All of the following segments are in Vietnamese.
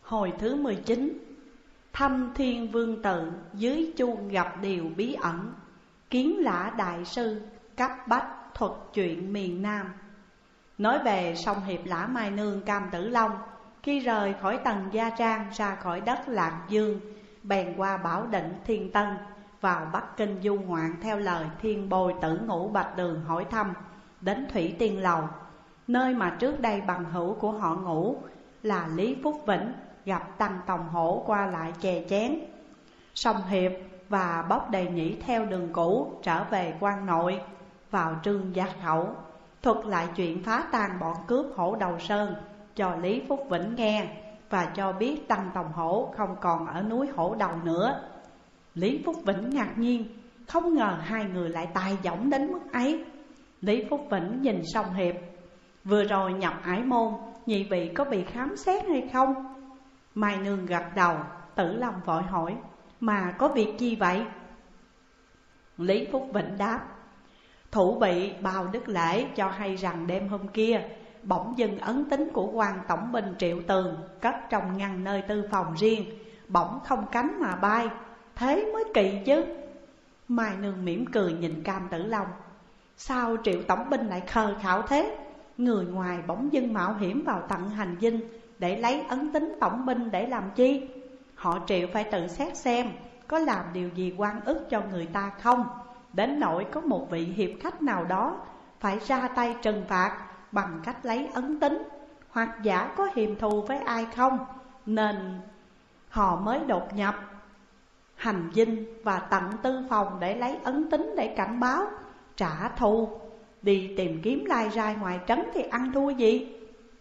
Hồi thứ 19. Thăm Thiên Vương Tự, dưới chuông gặp điều bí ẩn. Kiến Lã đại sư cấp bách thuật chuyện miền Nam. Nói về song hiệp Lã Mai Nương Cam Tử Long, khi rời khỏi Tần Gia Trang ra khỏi đất Lạc Dương, bèn qua Bảo Định Thiên Tân, vào Bắc Kinh du ngoạn theo lời Thiên Bồi Tử Ngũ Bạch Đường hỏi thăm, đến Thủy Tiên Lầu, nơi mà trước đây bằng hữu của họ Ngũ là Lý Phúc Vĩnh gặp Tăng Tòng Hổ qua lại chè chén. Song hiệp và Bóc Đề Nhĩ theo đường cũ trở về quan nội, vào Trương Gia Khẩu, thuật lại chuyện phá tan bọn cướp Hổ Đầu Sơn cho Lý Phúc Vĩnh nghe, và cho biết Tăng Tòng Hổ không còn ở núi Hổ Đầu nữa. Lý Phúc Vĩnh ngạc nhiên, không ngờ hai người lại tài giọng đến mức ấy. Lý Phúc Vĩnh nhìn song hiệp: vừa rồi nhập ải môn, nhị vị có bị khám xét hay không? Mai Nương gật đầu. Tử Long vội hỏi: mà có việc gì vậy? Lý Phúc Vĩnh đáp: thủ bị Bao Đức Lễ cho hay rằng đêm hôm kia, bỗng dưng ấn tín của quan tổng binh Triệu Tường cất trong ngăn nơi tư phòng riêng, bỗng không cánh mà bay, thế mới kỳ chứ. Mai Nương mỉm cười nhìn Cam Tử Long: sao Triệu tổng binh lại khờ khạo thế? Người ngoài bỗng dưng mạo hiểm vào tận hành dinh để lấy ấn tín tổng binh để làm chi? Họ Triệu phải tự xét xem có làm điều gì oan ức cho người ta không, đến nỗi có một vị hiệp khách nào đó phải ra tay trừng phạt bằng cách lấy ấn tín, hoặc giả có hiềm thù với ai không, nên họ mới đột nhập hành dinh và tận tư phòng để lấy ấn tín để cảnh báo trả thù. Đi tìm kiếm lai rai ngoài trấn thì ăn thua gì?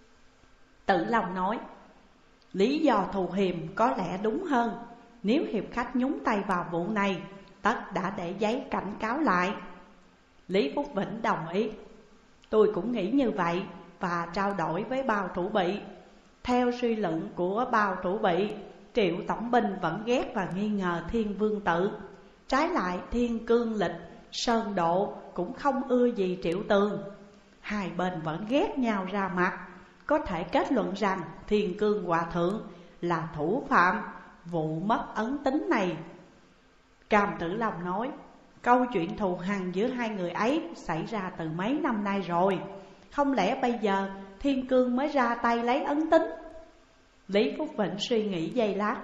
Tử Long nói: lý do thù hiềm có lẽ đúng hơn. Nếu hiệp khách nhúng tay vào vụ này, tất đã để giấy cảnh cáo lại. Lý Phúc Vĩnh đồng ý: tôi cũng nghĩ như vậy, và trao đổi với Bao thủ bị. Theo suy luận của Bao thủ bị, Triệu tổng binh vẫn ghét và nghi ngờ Thiên Vương Tự. Trái lại Thiên Cương Lịch, Sơn Độ cũng không ưa gì Triệu Tường. Hai bên vẫn ghét nhau ra mặt. Có thể kết luận rằng Thiên Cương Hòa Thượng là thủ phạm vụ mất ấn tín này. Cam Tử Long nói: câu chuyện thù hằn giữa hai người ấy xảy ra từ mấy năm nay rồi, không lẽ bây giờ Thiên Cương mới ra tay lấy ấn tín? Lý Phúc Vĩnh suy nghĩ giây lát: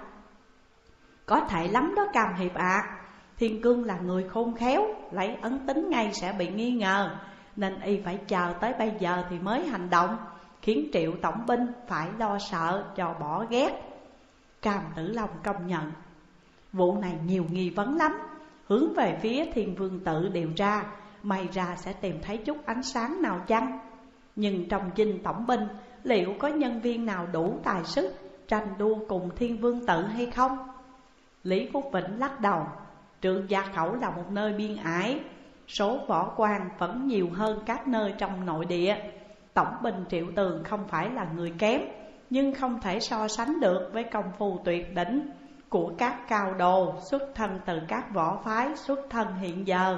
có thể lắm đó Cam hiệp ạ. Thiên Cương là người khôn khéo, lấy ấn tín ngay sẽ bị nghi ngờ, nên y phải chờ tới bây giờ thì mới hành động, khiến Triệu tổng binh phải lo sợ cho bỏ ghét. Cam Tử Long công nhận: vụ này nhiều nghi vấn lắm, hướng về phía Thiên Vương Tự điều tra, may ra sẽ tìm thấy chút ánh sáng nào chăng? Nhưng trong dinh tổng binh, liệu có nhân viên nào đủ tài sức tranh đua cùng Thiên Vương Tự hay không? Lý Phúc Vĩnh lắc đầu: Trương Gia Khẩu là một nơi biên ải, số võ quan vẫn nhiều hơn các nơi trong nội địa. Tổng binh Triệu Tường không phải là người kém, nhưng không thể so sánh được với công phu tuyệt đỉnh của các cao đồ xuất thân từ các võ phái xuất thân hiện giờ.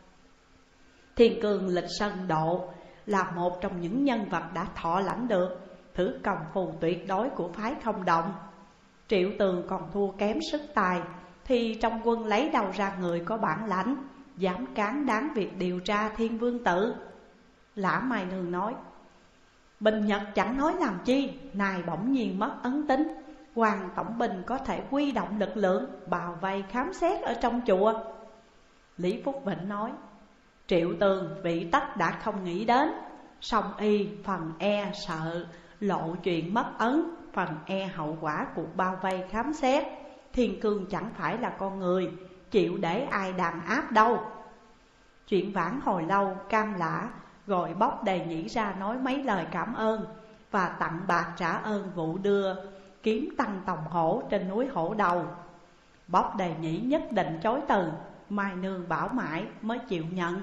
Thiên Cương Lịch Sơn Độ là một trong những nhân vật đã thọ lãnh được thứ công phu tuyệt đối của phái Không Động. Triệu Tường còn thua kém sức tài, thì trong quân lấy đâu ra người có bản lãnh dám cán đáng việc điều tra Thiên Vương Tự? Lã Mai Nương nói: Bình Nhật chẳng nói làm chi, nay bỗng nhiên mất ấn tín, quan tổng binh có thể huy động lực lượng bao vây khám xét ở trong chùa. Lý Phúc Vĩnh nói: Triệu Tường vị tất đã không nghĩ đến, song y phần e sợ lộ chuyện mất ấn, phần e hậu quả cuộc bao vây khám xét. Thiên Cương chẳng phải là con người chịu để ai đàn áp đâu. Chuyện vãn hồi lâu, Cam Lã gọi Bóc Đề Nhĩ ra nói mấy lời cảm ơn và tặng bạc trả ơn vụ đưa kiếm Tăng Tòng Hổ trên núi Hổ Đầu. Bóc Đề Nhĩ nhất định chối từ, Mai Nương bảo mãi mới chịu nhận.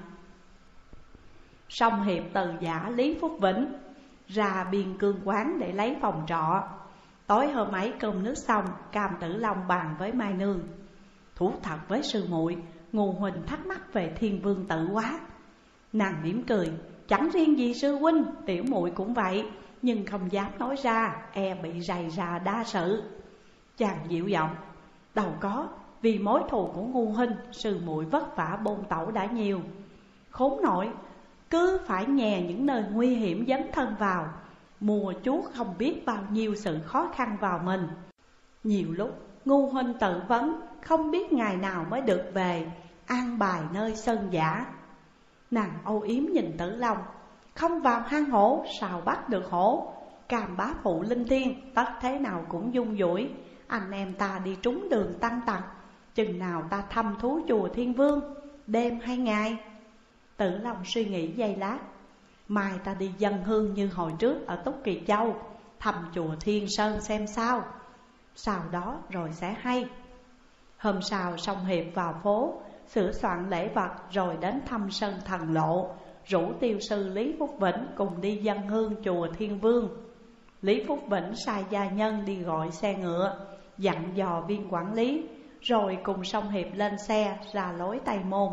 Song hiệp từ giả Lý Phúc Vĩnh ra Biên Cương quán để lấy phòng trọ. Tối hôm ấy cơm nước xong, Cam Tử Long bàn với Mai Nương: thú thật với sư muội, Ngô huynh thắc mắc về Thiên Vương Tự quá. Nàng mỉm cười: chẳng riêng gì sư huynh, tiểu muội cũng vậy. nhưng không dám nói ra, e bị rầy rà đa sự. Chàng dịu giọng: đâu có, vì mối thù của ngu huynh, sư muội vất vả bôn tẩu đã nhiều. Khốn nội, cứ phải nhè những nơi nguy hiểm dấn thân vào, mùa chuốt không biết bao nhiêu sự khó khăn vào mình. Nhiều lúc ngu huynh tự vấn, không biết ngày nào mới được về, an bài nơi sơn giả. Nàng âu yếm nhìn Tử Long: không vào hang hổ, sao bắt được hổ? Cam bá phụ linh thiên, tất thế nào cũng dung dũi. Anh em ta đi trúng đường tăng tặc, chừng nào ta thăm thú chùa Thiên Vương, đêm hay ngày? Tử Long suy nghĩ giây lát: mai ta đi dâng hương như hồi trước ở Túc Kỳ Châu, thăm chùa Thiên Sơn xem sao, sau đó rồi sẽ hay. Hôm sau Song Hiệp vào phố, sửa soạn lễ vật rồi đến thăm Sơn Thần Lộ, rủ tiêu sư Lý Phúc Vĩnh cùng đi dâng hương chùa Thiên Vương. Lý Phúc Vĩnh sai gia nhân đi gọi xe ngựa, dặn dò viên quản lý, rồi cùng Song Hiệp lên xe ra lối Tây Môn.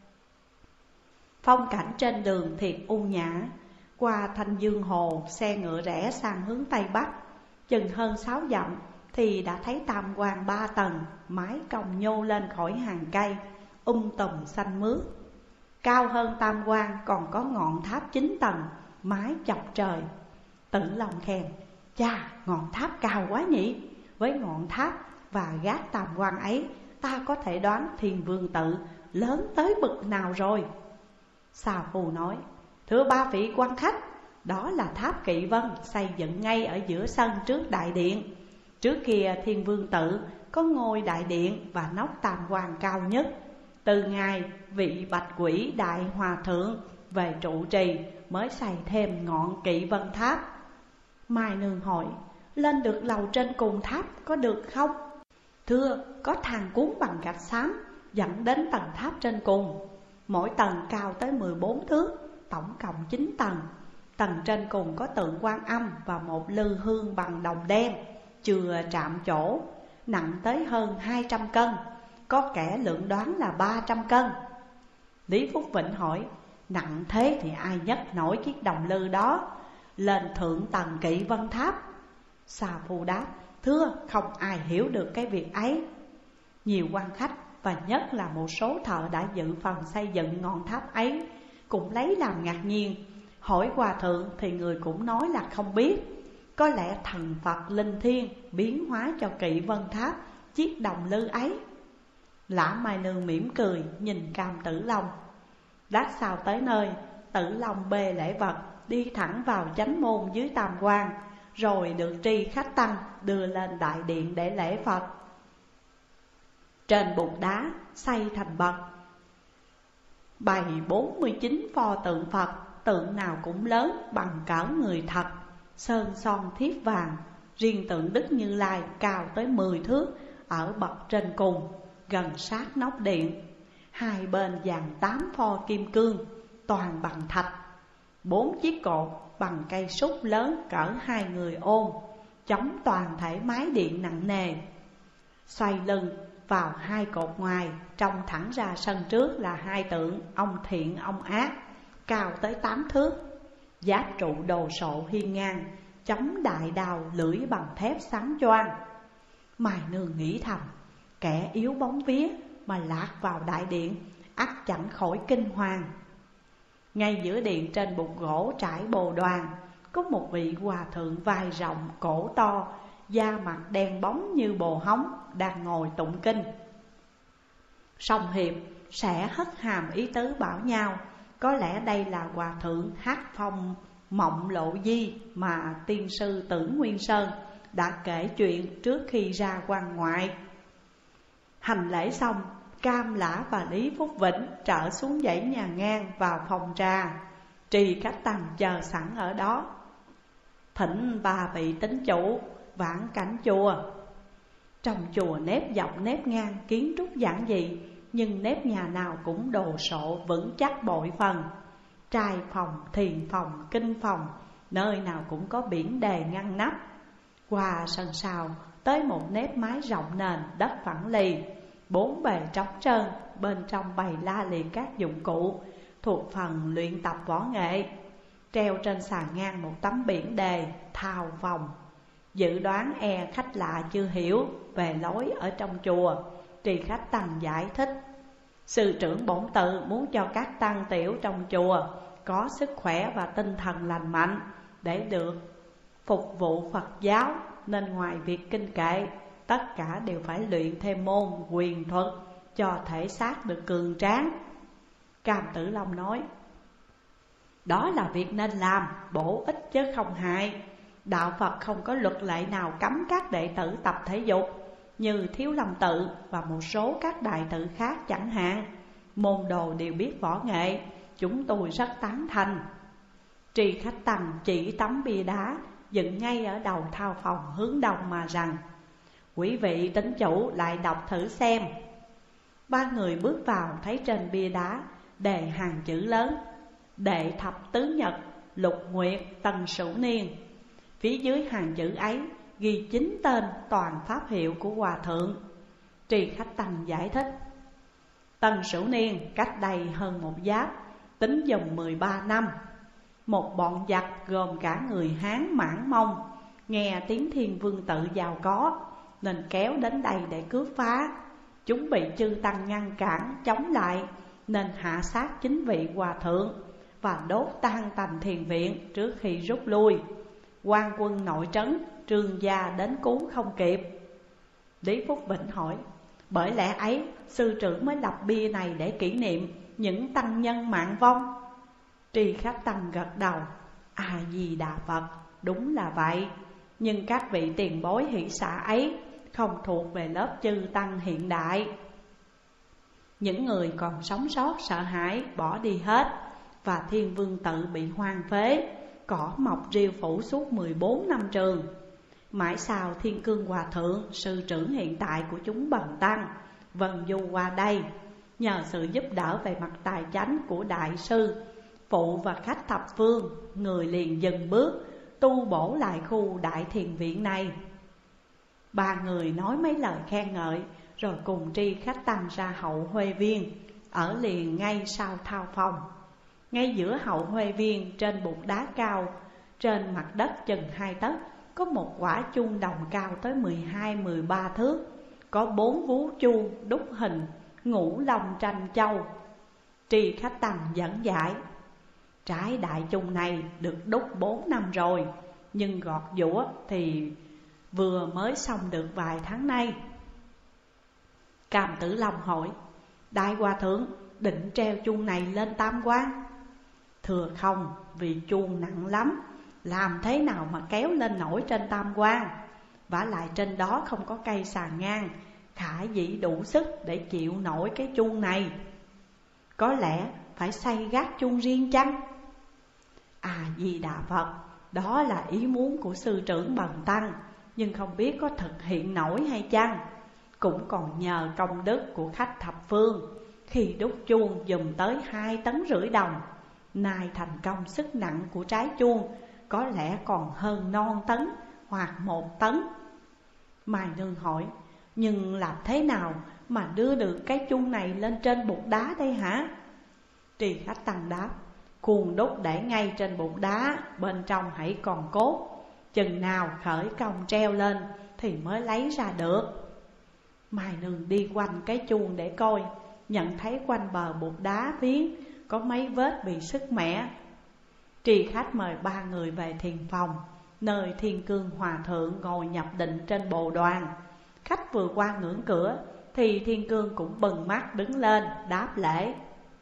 Phong cảnh trên đường thiệt u nhã. Qua Thanh Dương Hồ, xe ngựa rẽ sang hướng Tây Bắc. Chừng hơn 6 dặm thì đã thấy tam quan 3 tầng, mái cong nhô lên khỏi hàng cây tùm xanh mướt. Cao hơn tam quan còn có ngọn tháp 9 tầng, mái chọc trời. Tử Long khen: chà, ngọn tháp cao quá nhỉ. Với ngọn tháp và gác tam quan ấy, ta có thể đoán Thiên Vương tự lớn tới bực nào rồi. Xà Phù nói: thưa ba vị quan khách, đó là tháp Kỵ Vân xây dựng ngay ở giữa sân trước đại điện. Trước kia Thiên Vương tự có ngôi đại điện và nóc tam quan cao nhất. Từ ngày vị Bạch Quỷ Đại Hòa Thượng về trụ trì mới xây thêm ngọn Kỵ Vân tháp. Mai Nương hỏi: lên được lầu trên cùng tháp có được không? Thưa, có thang cuốn bằng gạch xám dẫn đến tầng tháp trên cùng. Mỗi tầng cao tới 14 thước, tổng cộng 9 tầng. Tầng trên cùng có tượng Quan Âm và một lư hương bằng đồng đen, chừa chạm chỗ, nặng tới hơn 200 cân, có kẻ lượng đoán là 300 cân. Lý Phúc Vĩnh hỏi: nặng thế thì ai nhấc nổi chiếc đồng lư đó lên thượng tầng Kỵ Vân tháp? Xà Phù đáp: thưa, không ai hiểu được cái việc ấy. Nhiều quan khách và nhất là một số thợ đã dự phần xây dựng ngọn tháp ấy cũng lấy làm ngạc nhiên. Hỏi hòa thượng thì người cũng nói là không biết. Có lẽ thần Phật linh thiêng biến hóa cho Kỵ Vân tháp chiếc đồng lư ấy. Lã Mai Nương mỉm cười nhìn Cam Tử Long. Lát sau tới nơi, Tử Long bê lễ vật đi thẳng vào chánh môn dưới tam quan, rồi được tri khách tăng đưa lên đại điện để lễ Phật. Trên bục đá xây thành bậc, bày 49 pho tượng Phật, tượng nào cũng lớn bằng cỡ người thật, sơn son thiếp vàng. Riêng tượng Đức Như Lai cao tới 10 thước ở bậc trên cùng, gần sát nóc điện. Hai bên dàn 8 pho kim cương, toàn bằng thạch. 4 chiếc cột bằng cây súc lớn cỡ 2 người ôm, chống toàn thể mái điện nặng nề. Xoay lưng vào 2 cột ngoài, trông thẳng ra sân trước là 2 tượng ông thiện ông ác, cao tới 8 thước. Giáp trụ đồ sộ hiên ngang, chống đại đao lưỡi bằng thép sáng choang. Mai Nương nghĩ thầm: kẻ yếu bóng vía mà lạc vào đại điện, ắt chẳng khỏi kinh hoàng. Ngay giữa điện trên bục gỗ trải bồ đoàn, có một vị hòa thượng vai rộng cổ to, da mặt đen bóng như bồ hóng, đang ngồi tụng kinh. Song Hiệp sẽ hất hàm ý tứ bảo nhau, có lẽ đây là hòa thượng Hát Phong Mộng Lộ Di mà tiên sư Tưởng Nguyên Sơn đã kể chuyện trước khi ra quan ngoại. Hành lễ xong, Cam Lã và Lý Phúc Vĩnh trở xuống dãy nhà ngang vào phòng trà. Trì khách tăng chờ sẵn ở đó. Thỉnh ba vị tín chủ vãn cảnh chùa. Trong chùa nếp dọc nếp ngang, kiến trúc giản dị, nhưng nếp nhà nào cũng đồ sộ vững chắc bội phần. Trai phòng, thiền phòng, kinh phòng, nơi nào cũng có biển đề ngăn nắp. Qua sân sau tới một nếp mái rộng nền đất phẳng lì, 4 bề trống trơn, bên trong bày la liệt các dụng cụ thuộc phần luyện tập võ nghệ. treo trên sàn ngang một tấm biển đề thao phòng. Dự đoán khách lạ chưa hiểu về lối ở trong chùa, Tri Khách Tăng giải thích: sư trưởng bổn tự muốn cho các tăng tiểu trong chùa có sức khỏe và tinh thần lành mạnh để được phục vụ Phật giáo, nên ngoài việc kinh kệ, tất cả đều phải luyện thêm môn quyền thuật cho thể xác được cường tráng. Cam Tử Long nói: đó là việc nên làm, bổ ích chứ không hại. Đạo Phật không có luật lệ nào cấm các đệ tử tập thể dục, như Thiếu Lâm Tự và một số các đại tự khác chẳng hạn. Môn đồ đều biết võ nghệ, chúng tôi rất tán thành. Tri Khách Tăng chỉ tấm bia đá dựng ngay ở đầu thao phòng hướng đông mà rằng: quý vị tín chủ lại đọc thử xem. Ba người bước vào thấy trên bia đá đề hàng chữ lớn: Đệ Thập Tứ Nhật, Lục Nguyệt, Tân Sửu Niên. Phía dưới hàng chữ ấy ghi 9 tên toàn pháp hiệu của Hòa Thượng. Tri Khách Tăng giải thích: Tân Sửu Niên cách đây hơn một giáp, tính dòng 13 năm. Một bọn giặc gồm cả người Hán, Mãn, Mông nghe tiếng Thiên Vương Tự giàu có nên kéo đến đây để cướp phá. Chúng bị chư tăng ngăn cản chống lại nên hạ sát 9 vị hòa thượng và đốt tan tành thiền viện trước khi rút lui. Quan quân nội trấn Trương gia đến cứu không kịp. Lý Phúc Vĩnh hỏi: bởi lẽ ấy sư trưởng mới lập bia này để kỷ niệm những tăng nhân mạng vong? Tri Khách Tăng gật đầu: A Di Đà Phật, đúng là vậy. Nhưng các vị tiền bối hỷ xả ấy không thuộc về lớp chư tăng hiện đại. Những người còn sống sót sợ hãi bỏ đi hết, và Thiên Vương Tự bị hoang phế, cỏ mọc rêu phủ suốt 14 năm trường. Mãi sau Thiên Cương Hòa Thượng, sư trưởng hiện tại của chúng bần tăng, vần du qua đây. Nhờ sự giúp đỡ về mặt tài chánh của đại sư, phụ và khách thập phương, người liền dừng bước tu bổ lại khu đại thiền viện này. Ba người nói mấy lời khen ngợi rồi cùng Tri Khách Tăng ra hậu Huệ Viên, ở liền ngay sau thao phòng. Ngay giữa hậu Huệ Viên, trên bục đá cao, trên mặt đất chừng 2 tấc, có một quả chuông đồng cao tới 12-13 thước, có 4 vú chuông đúc hình ngũ long tranh châu. Tri Khách Tăng dẫn giải: trái đại chuông này được đúc 4 năm rồi, nhưng gọt giũa thì vừa mới xong được vài tháng nay. Cam Tử Long hỏi: Đại Hòa Thượng định treo chuông này lên Tam Quan? Thưa không, vì chuông nặng lắm, làm thế nào mà kéo lên nổi trên Tam Quan? Vả lại trên đó không có cây sàn ngang khả dĩ đủ sức để chịu nổi cái chuông này. Có lẽ phải xây gác chuông riêng chăng? À Di Đà Phật, đó là ý muốn của sư trưởng bần tăng, nhưng không biết có thực hiện nổi hay chăng. Cũng còn nhờ công đức của khách thập phương, khi đúc chuông dùm tới 2,5 tấn đồng. Nay thành công sức nặng của trái chuông có lẽ còn hơn non tấn hoặc 1 tấn. Mai Nương hỏi: nhưng làm thế nào mà đưa được cái chuông này lên trên bục đá đây hả? Tri Khách Tăng đáp: khuôn đúc để ngay trên bục đá, bên trong hãy còn cốt. Chừng nào khởi công treo lên thì mới lấy ra được. Mai Nương đi quanh cái chuông để coi, nhận thấy quanh bờ bục đá viếng có mấy vết bị sứt mẻ. Tri Khách mời 3 người về thiền phòng, nơi Thiên Cương Hòa Thượng ngồi nhập định trên bồ đoàn. Khách vừa qua ngưỡng cửa thì Thiên Cương cũng bừng mắt đứng lên đáp lễ.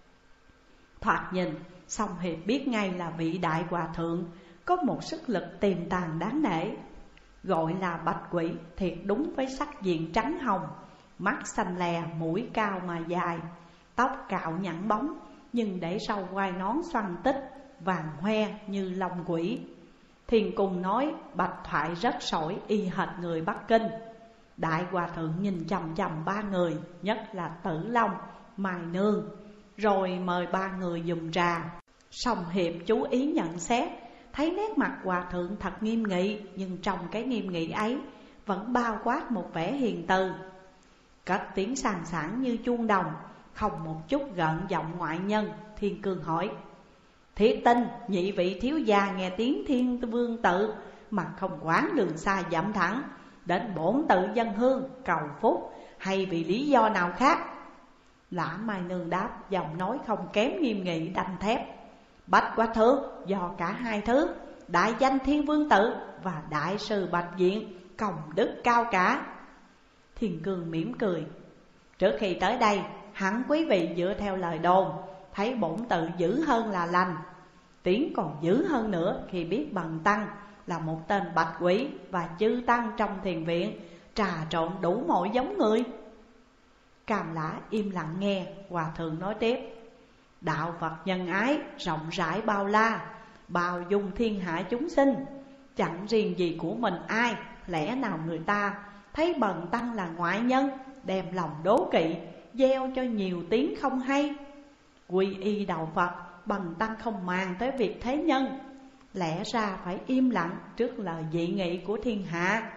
Thoạt nhìn Song Hiệp biết ngay là vị Đại Hòa Thượng có một sức lực tiềm tàng đáng nể. Gọi là bạch quỷ thiệt đúng với sắc diện trắng hồng, mắt xanh lè, mũi cao mà dài, tóc cạo nhẵn bóng, nhưng để sau quai nón xoăn tích, vàng hoe như lông quỷ. Thiên Cung nói bạch thoại rất sỏi y hệt người Bắc Kinh. Đại Hòa Thượng nhìn chằm chằm 3 người, nhất là Tử Long, Mai Nương, rồi mời 3 người dùng trà. Song Hiệp chú ý nhận xét, thấy nét mặt Hòa Thượng thật nghiêm nghị, nhưng trong cái nghiêm nghị ấy vẫn bao quát một vẻ hiền từ. Cất tiếng sàn sảng như chuông đồng, không một chút gợn giọng ngoại nhân. Thiên Cương hỏi: Thiết tin nhị vị thiếu gia nghe tiếng Thiên Vương tự mà không quán đường xa dậm thẳng đến bổn tự dân hương cầu phúc, hay vì lý do nào khác? Lã Mai Nương đáp, giọng nói không kém nghiêm nghị đanh thép: bạch quá thượng, do cả hai thứ, đại danh Thiên Vương tự và đại sư Bạch Diện công đức cao cả. Thiên Cương mỉm cười: trước khi tới đây, hẳn quý vị dựa theo lời đồn, thấy bổn tự dữ hơn là lành. Tiếng còn dữ hơn nữa khi biết Bần tăng là một tên bạch quỷ và chư tăng trong thiền viện trà trộn đủ mọi giống người. Cam Lã im lặng nghe, hòa thượng nói tiếp: đạo Phật nhân ái rộng rãi bao la, bao dung thiên hạ chúng sinh, chẳng riêng gì của mình ai. Lẽ nào người ta thấy Bần tăng là ngoại nhân, đem lòng đố kỵ, gieo cho nhiều tiếng không hay. Quy y đạo Phật, Bần tăng không màng tới việc thế nhân, lẽ ra phải im lặng trước lời dị nghị của thiên hạ.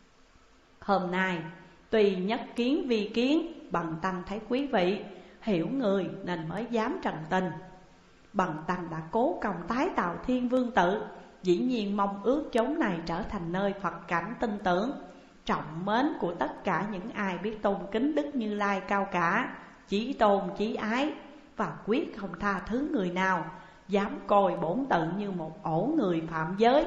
Hôm nay tùy nhất kiến vi kiến, Bần tăng thấy quý vị hiểu người nên mới dám trần tình. Bần tăng đã cố công tái tạo Thiên Vương tự, dĩ nhiên mong ước chốn này trở thành nơi Phật cảnh tin tưởng, trọng mến của tất cả những ai biết tôn kính Đức Như Lai cao cả, chí tôn chí ái, và quyết không tha thứ người nào dám coi bổn tự như một ổ người phạm giới.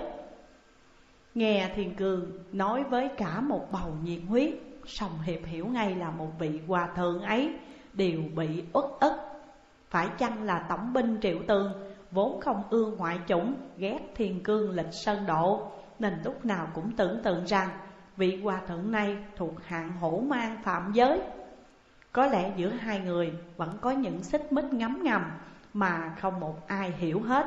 Nghe Thiên Cương nói với cả một bầu nhiệt huyết, Song Hiệp hiểu ngay là một vị hòa thượng ấy đều bị uất ức. Phải chăng là tổng binh Triệu Tường vốn không ưa ngoại chủng, ghét Thiên Cương lịch sơn độ, nên lúc nào cũng tưởng tượng rằng vị hòa thượng này thuộc hạng hổ mang phạm giới. Có lẽ giữa hai người vẫn có những xích mích ngấm ngầm mà không một ai hiểu hết.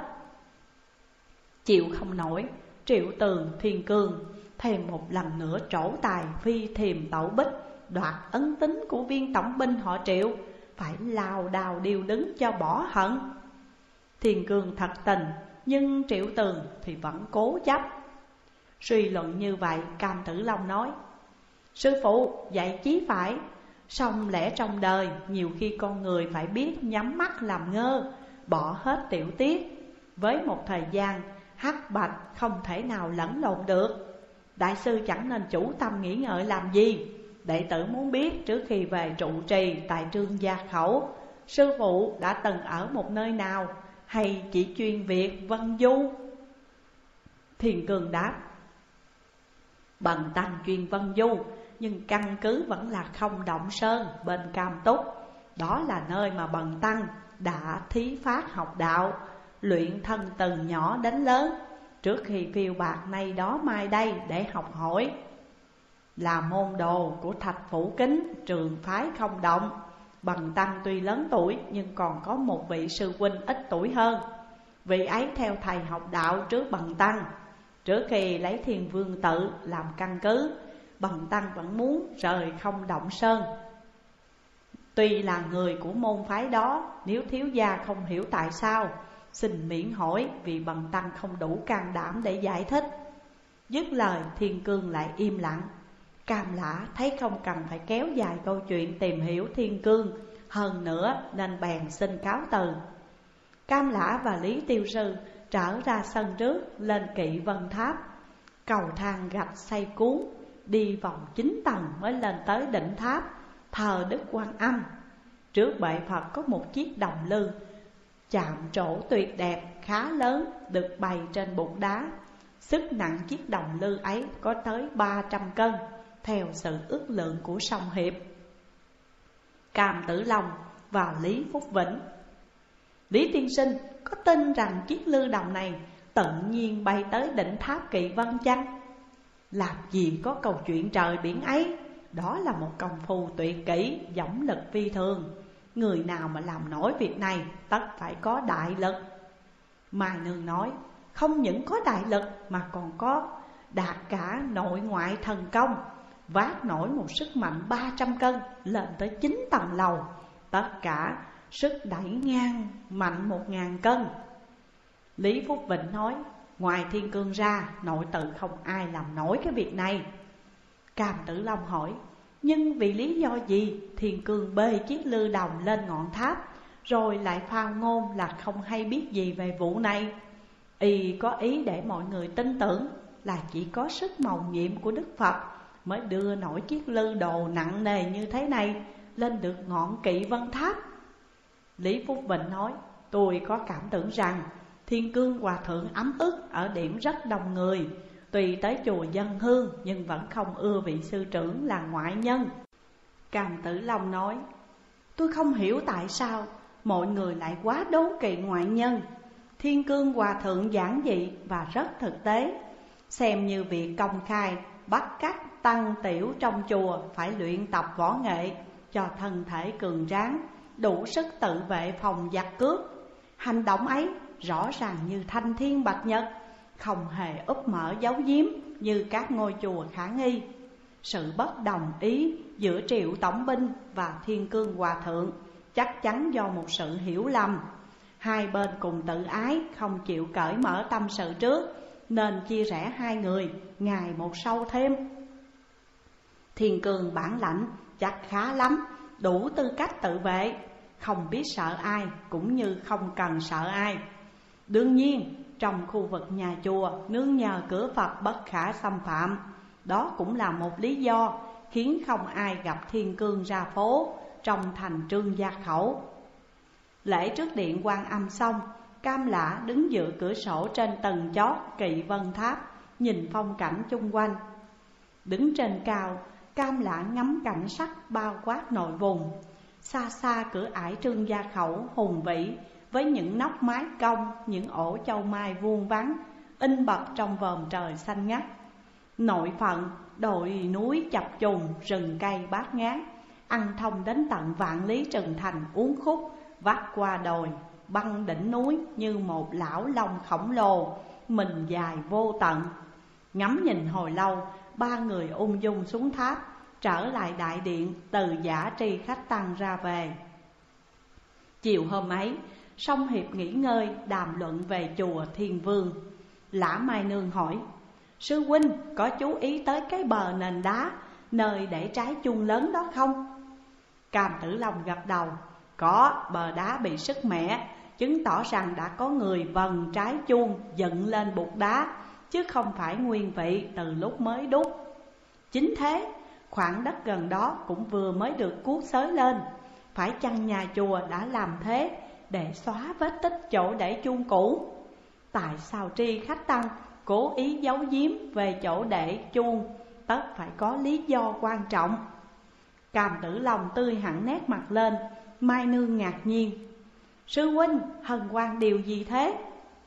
Chịu không nổi, Triệu Tường Thiên Cương thêm một lần nữa trổ tài phi thiềm tẩu bích, đoạt ấn tín của viên tổng binh họ Triệu, phải lao đào điều đứng cho bỏ hận. Thiên Cương thật tình, nhưng Triệu Tường thì vẫn cố chấp. Suy luận như vậy, Cam Tử Long nói: sư phụ dạy chí phải, song lẽ trong đời nhiều khi con người phải biết nhắm mắt làm ngơ, bỏ hết tiểu tiết. Với một thời gian, hắc bạch không thể nào lẫn lộn được. Đại sư chẳng nên chủ tâm nghĩ ngợi làm gì. Đệ tử muốn biết trước khi về trụ trì tại Trương Gia Khẩu, sư phụ đã từng ở một nơi nào, hay chỉ chuyên việc vân du? Thiên Cương đáp: Bần tăng chuyên vân du, nhưng căn cứ vẫn là Không Động Sơn bên Cam Túc. Đó là nơi mà Bần tăng đã thí phát học đạo, luyện thân từ nhỏ đến lớn, trước khi phiêu bạc nay đó mai đây để học hỏi. Là môn đồ của Thạch Phủ Kính, trường phái Không Động, Bần tăng tuy lớn tuổi nhưng còn có một vị sư huynh ít tuổi hơn. Vị ấy theo thầy học đạo trước Bần tăng. Trước khi lấy Thiên Vương tự làm căn cứ, Bần tăng vẫn muốn rời Không Động Sơn. Tuy là người của môn phái đó, nếu thiếu gia không hiểu tại sao, xin miễn hỏi, vì Bần tăng không đủ can đảm để giải thích. Dứt lời, Thiên Cương lại im lặng. Cam Lã thấy không cần phải kéo dài câu chuyện tìm hiểu Thiên Cương hơn nữa, nên bèn xin cáo từ. Cam Lã và Lý Tiêu Sư trở ra sân trước, lên Kỵ Vân Tháp. Cầu thang gạch xây cuốn, đi vòng 9 tầng mới lên tới đỉnh tháp thờ Đức Quan Âm. Trước bệ Phật có một chiếc đồng lư chạm trổ tuyệt đẹp, khá lớn, được bày trên bục đá. Sức nặng chiếc đồng lư ấy có tới 300 cân, theo sự ước lượng của Song Hiệp, Cam Tử Long và Lý Phúc Vĩnh. Lý tiên sinh có tin rằng chiếc lư đồng này tự nhiên bay tới đỉnh tháp Kỵ Vân chăng? Làm gì có câu chuyện trời biển ấy. Đó là một công phu tuyệt kỹ, dũng lực phi thường. Người nào mà làm nổi việc này tất phải có đại lực. Mai Nương nói: không những có đại lực mà còn có đạt cả nội ngoại thần công, vác nổi một sức mạnh 300 cân lên tới 9 tầng lầu. Tất cả sức đẩy ngang mạnh 1000 cân. Lý Phúc Vĩnh nói: ngoài Thiên Cương ra, nội tự không ai làm nổi cái việc này. Cam Tử Long hỏi: nhưng vì lý do gì Thiên Cương bê chiếc lư đồng lên ngọn tháp, rồi lại phao ngôn là không hay biết gì về vụ này. Y có ý để mọi người tin tưởng là chỉ có sức mầu nhiệm của Đức Phật mới đưa nổi chiếc lư đồ nặng nề như thế này lên được ngọn Kỵ Vân Tháp. Lý Phúc Vịnh nói: tôi có cảm tưởng rằng Thiên Cương Hòa Thượng ấm ức ở điểm rất đông người, tuy tới chùa dân hương nhưng vẫn không ưa vị sư trưởng là ngoại nhân. Cam Tử Long nói: tôi không hiểu tại sao mọi người lại quá đố kỵ ngoại nhân. Thiên Cương Hòa Thượng giản dị và rất thực tế, xem như việc công khai bắt các tăng tiểu trong chùa phải luyện tập võ nghệ cho thân thể cường tráng, đủ sức tự vệ phòng giặc cướp. Hành động ấy rõ ràng như thanh thiên bạch nhật, không hề úp mở giấu giếm như các ngôi chùa khả nghi. Sự bất đồng ý giữa Triệu Tổng binh và Thiên Cương Hòa Thượng chắc chắn do một sự hiểu lầm. Hai bên cùng tự ái, không chịu cởi mở tâm sự trước, nên chia rẽ hai người ngày một sâu thêm. Thiên Cương bản lãnh chắc khá lắm, đủ tư cách tự vệ, không biết sợ ai cũng như không cần sợ ai. Đương nhiên trong khu vực nhà chùa nương nhờ cửa Phật bất khả xâm phạm, đó cũng là một lý do khiến không ai gặp Thiên Cương ra phố trong thành Trương Gia Khẩu. Lễ trước điện Quan Âm xong, Cam Lã đứng giữa cửa sổ trên tầng chót Kỵ Vân Tháp, nhìn phong cảnh chung quanh. Đứng trên cao, Cam Lã ngắm cảnh sắc bao quát nội vùng. Xa xa cửa ải Trương Gia Khẩu hùng vĩ, với những nóc mái cong, những ổ châu mai vuông vắn in bật trong vòm trời xanh ngắt. Nội phận đồi núi chập trùng, rừng cây bát ngát, ăn thông đến tận vạn lý Trừng Thành uốn khúc, vắt qua đồi, băng đỉnh núi như một lão long khổng lồ, mình dài vô tận. Ngắm nhìn hồi lâu, ba người ung dung xuống tháp, trở lại đại điện từ giả tri khách tăng ra về. Chiều hôm ấy, Song Hiệp nghỉ ngơi đàm luận về chùa Thiên Vương. Lã Mai Nương hỏi: sư huynh có chú ý tới cái bờ nền đá nơi để trái chuông lớn đó không? Cam Tử Long gật đầu: có, bờ đá bị sứt mẻ, chứng tỏ rằng đã có người vần trái chuông dựng lên bục đá, chứ không phải nguyên vị từ lúc mới đúc. Chính thế, khoảng đất gần đó cũng vừa mới được cuốc xới lên. Phải chăng nhà chùa đã làm thế để xóa vết tích chỗ để chuông cũ? Tại sao tri khách tăng cố ý giấu giếm về chỗ để chuông? Tất phải có lý do quan trọng. Cam Tử Long tươi hẳn nét mặt lên. Mai Nương ngạc nhiên: sư huynh hân hoan điều gì thế?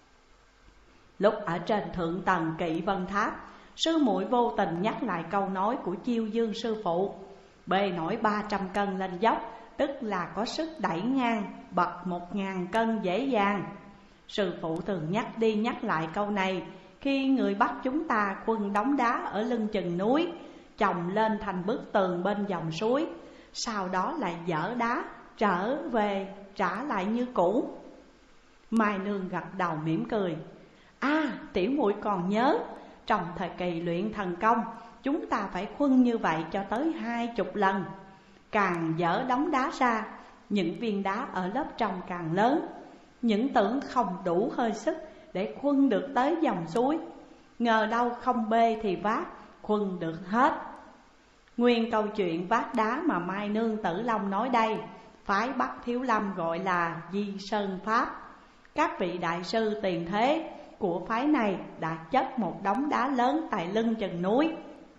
Lúc ở trên thượng tầng Kỵ Vân Tháp, sư muội vô tình nhắc lại câu nói của Chiêu Dương sư phụ: bê nổi 300 cân lên dốc, tức là có sức đẩy ngang bật 1000 cân dễ dàng. Sư phụ thường nhắc đi nhắc lại câu này khi người bắt chúng ta khuân đống đá ở lưng chừng núi, chồng lên thành bức tường bên dòng suối, sau đó lại dỡ đá trở về trả lại như cũ. Mai Nương gật đầu mỉm cười: tiểu muội còn nhớ, trong thời kỳ luyện thần công, chúng ta phải khuân như vậy cho tới 20 lần. Càng dỡ đống đá ra, những viên đá ở lớp trong càng lớn. Những tưởng không đủ hơi sức để khuân được tới dòng suối, ngờ đâu không bê thì vác, khuân được hết. Nguyên câu chuyện vác đá mà Mai Nương Tử Long nói đây, phái Bắc Thiếu Lâm gọi là Di Sơn Pháp. Các vị đại sư tiền thế của phái này đã chất một đống đá lớn tại lưng chừng núi.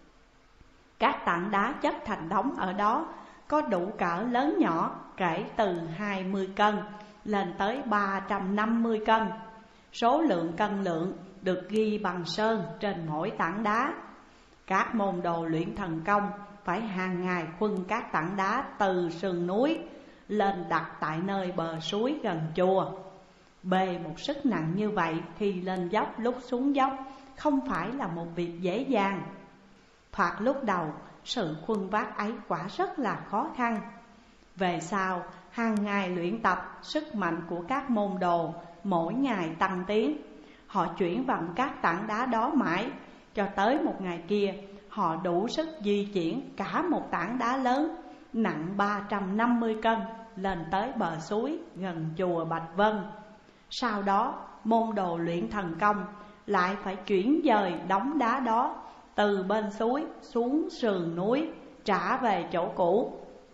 Các tảng đá chất thành đống ở đó có đủ cỡ lớn nhỏ, kể từ 20 cân lên tới 350 cân. Số lượng cân lượng được ghi bằng sơn trên mỗi tảng đá. Các môn đồ luyện thần công phải hàng ngày khuân các tảng đá từ sườn núi lên đặt tại nơi bờ suối gần chùa. Bê một sức nặng như vậy khi lên dốc lúc xuống dốc không phải là một việc dễ dàng. Thoạt lúc đầu, sự khuân vác ấy quả rất là khó khăn. Về sau, hàng ngày luyện tập, sức mạnh của các môn đồ mỗi ngày tăng tiến. Họ chuyển vận các tảng đá đó mãi, cho tới một ngày kia họ đủ sức di chuyển cả một tảng đá lớn nặng 350 cân lên tới bờ suối gần chùa Bạch Vân. Sau đó môn đồ luyện thần công lại phải chuyển dời đống đá đó từ bên suối xuống sườn núi trả về chỗ cũ.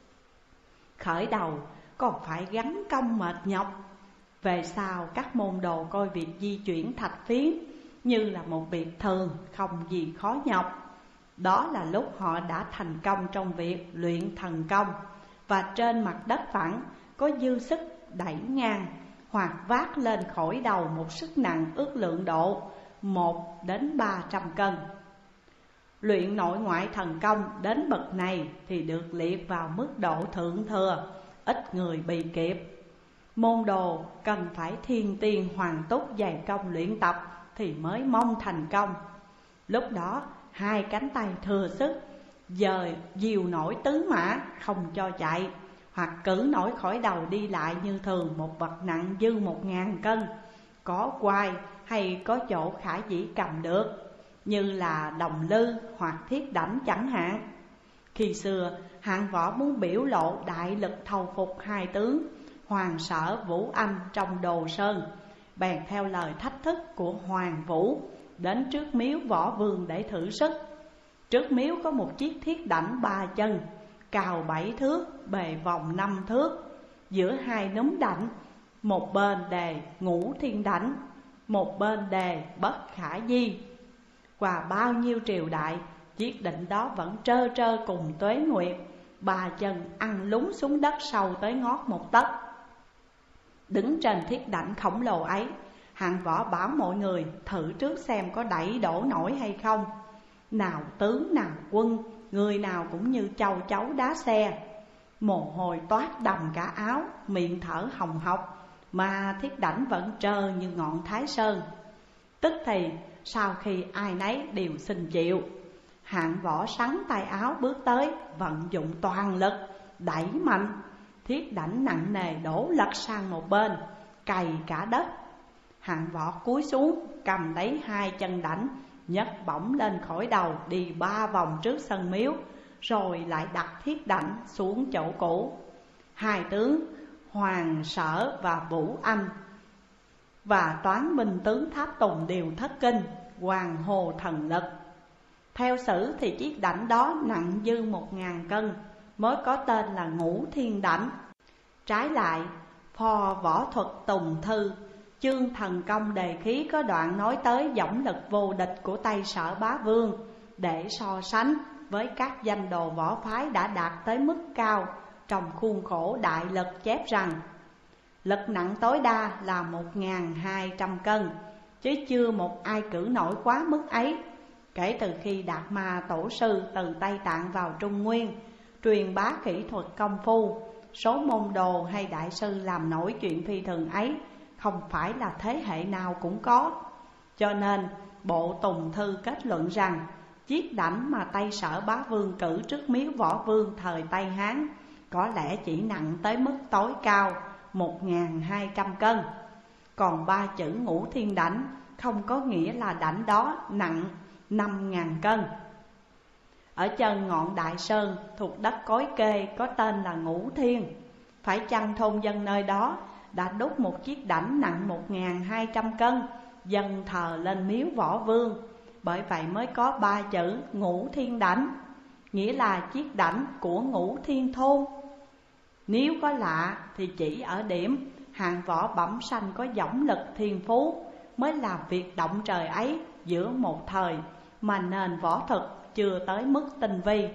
Khởi đầu còn phải gắng công mệt nhọc. Về sau các môn đồ coi việc di chuyển thạch phiến như là một việc thường, không gì khó nhọc. Đó là lúc họ đã thành công trong việc luyện thần công, và trên mặt đất phẳng có dư sức đẩy ngang hoặc vác lên khỏi đầu một sức nặng ước lượng độ 1 đến 300 cân. Luyện nội ngoại thần công đến bậc này thì được liệt vào mức độ thượng thừa, ít người bị kịp. Môn đồ cần phải thiên tiên hoàn túc dày công luyện tập thì mới mong thành công. Lúc đó hai cánh tay thừa sức, dời dìu nổi tứ mã không cho chạy, hoặc cử nổi khỏi đầu đi lại như thường một vật nặng dư 1000 cân, có quai hay có chỗ khả dĩ cầm được, như là đồng lư hoặc thiết đảnh chẳng hạn. Khi xưa hạng võ muốn biểu lộ đại lực thầu phục hai tướng Hoàng Sở Vũ Anh trong Đồ Sơn, bèn theo lời thách thức của Hoàng Vũ đến trước miếu Võ Vương để thử sức. Trước miếu có một chiếc thiết đảnh 3 chân, cao 7 thước, bề vòng 5 thước. Giữa hai núm đảnh, một bên đề Ngũ Thiên Đảnh, một bên đề Bất Khả Di. Qua bao nhiêu triều đại, chiếc đỉnh đó vẫn trơ trơ cùng tuế nguyệt, 3 chân ăn lún xuống đất sâu tới ngót 1 tấc. Đứng trên thiết đảnh khổng lồ ấy, hạng võ bảo mọi người thử trước xem có đẩy đổ nổi hay không. Nào tướng nào quân, người nào cũng như châu chấu đá xe, mồ hôi toát đầm cả áo, miệng thở hồng hộc, mà thiết đảnh vẫn trơ như ngọn Thái Sơn. Tức thì sau khi ai nấy đều xin chịu, hạng võ sắn tay áo bước tới, vận dụng toàn lực đẩy mạnh. Thiết đảnh nặng nề đổ lật sang một bên, cày cả đất. Hạng võ cúi xuống, cầm lấy hai chân đảnh, nhấc bổng lên khỏi đầu, đi 3 vòng trước sân miếu, rồi lại đặt thiết đảnh xuống chỗ cũ. Hai tướng Hoàng Sở và Vũ Anh và toán binh tướng Tháp Tùng đều thất kinh, hoàng hồ thần lực. Theo sử thì chiếc đảnh đó nặng dư 1000 cân, mới có tên là Ngũ Thiên Đảnh. Trái lại, Phò Võ Thuật Tùng Thư, chương thần công đề khí có đoạn nói tới dõng lực vô địch của Tây Sở Bá Vương, để so sánh với các danh đồ võ phái đã đạt tới mức cao trong khuôn khổ đại lực, chép rằng lực nặng tối đa là 1200 cân, chứ chưa một ai cử nổi quá mức ấy. Kể từ khi Đạt Ma Tổ sư từ Tây Tạng vào Trung Nguyên, truyền bá kỹ thuật công phu, số môn đồ hay đại sư làm nổi chuyện phi thường ấy không phải là thế hệ nào cũng có. Cho nên bộ Tùng Thư kết luận rằng chiếc đảnh mà Tây Sở Bá Vương cử trước miếu Võ Vương thời Tây Hán có lẽ chỉ nặng tới mức tối cao 1200 cân. Còn 3 chữ Ngũ Thiên Đảnh không có nghĩa là đảnh đó nặng 5000 cân. Ở chân ngọn Đại Sơn thuộc đất Cối Kê có tên là Ngũ Thiên. Phải chăng thôn dân nơi đó đã đúc một chiếc đảnh nặng 1200 cân dâng thờ lên miếu Võ Vương, bởi vậy mới có 3 chữ Ngũ Thiên Đảnh, nghĩa là chiếc đảnh của Ngũ Thiên thôn. Nếu có lạ thì chỉ ở điểm hạng võ bẩm sanh có dõng lực thiên phú mới làm việc động trời ấy giữa một thời mà nền võ thuật chưa tới mức tinh vi.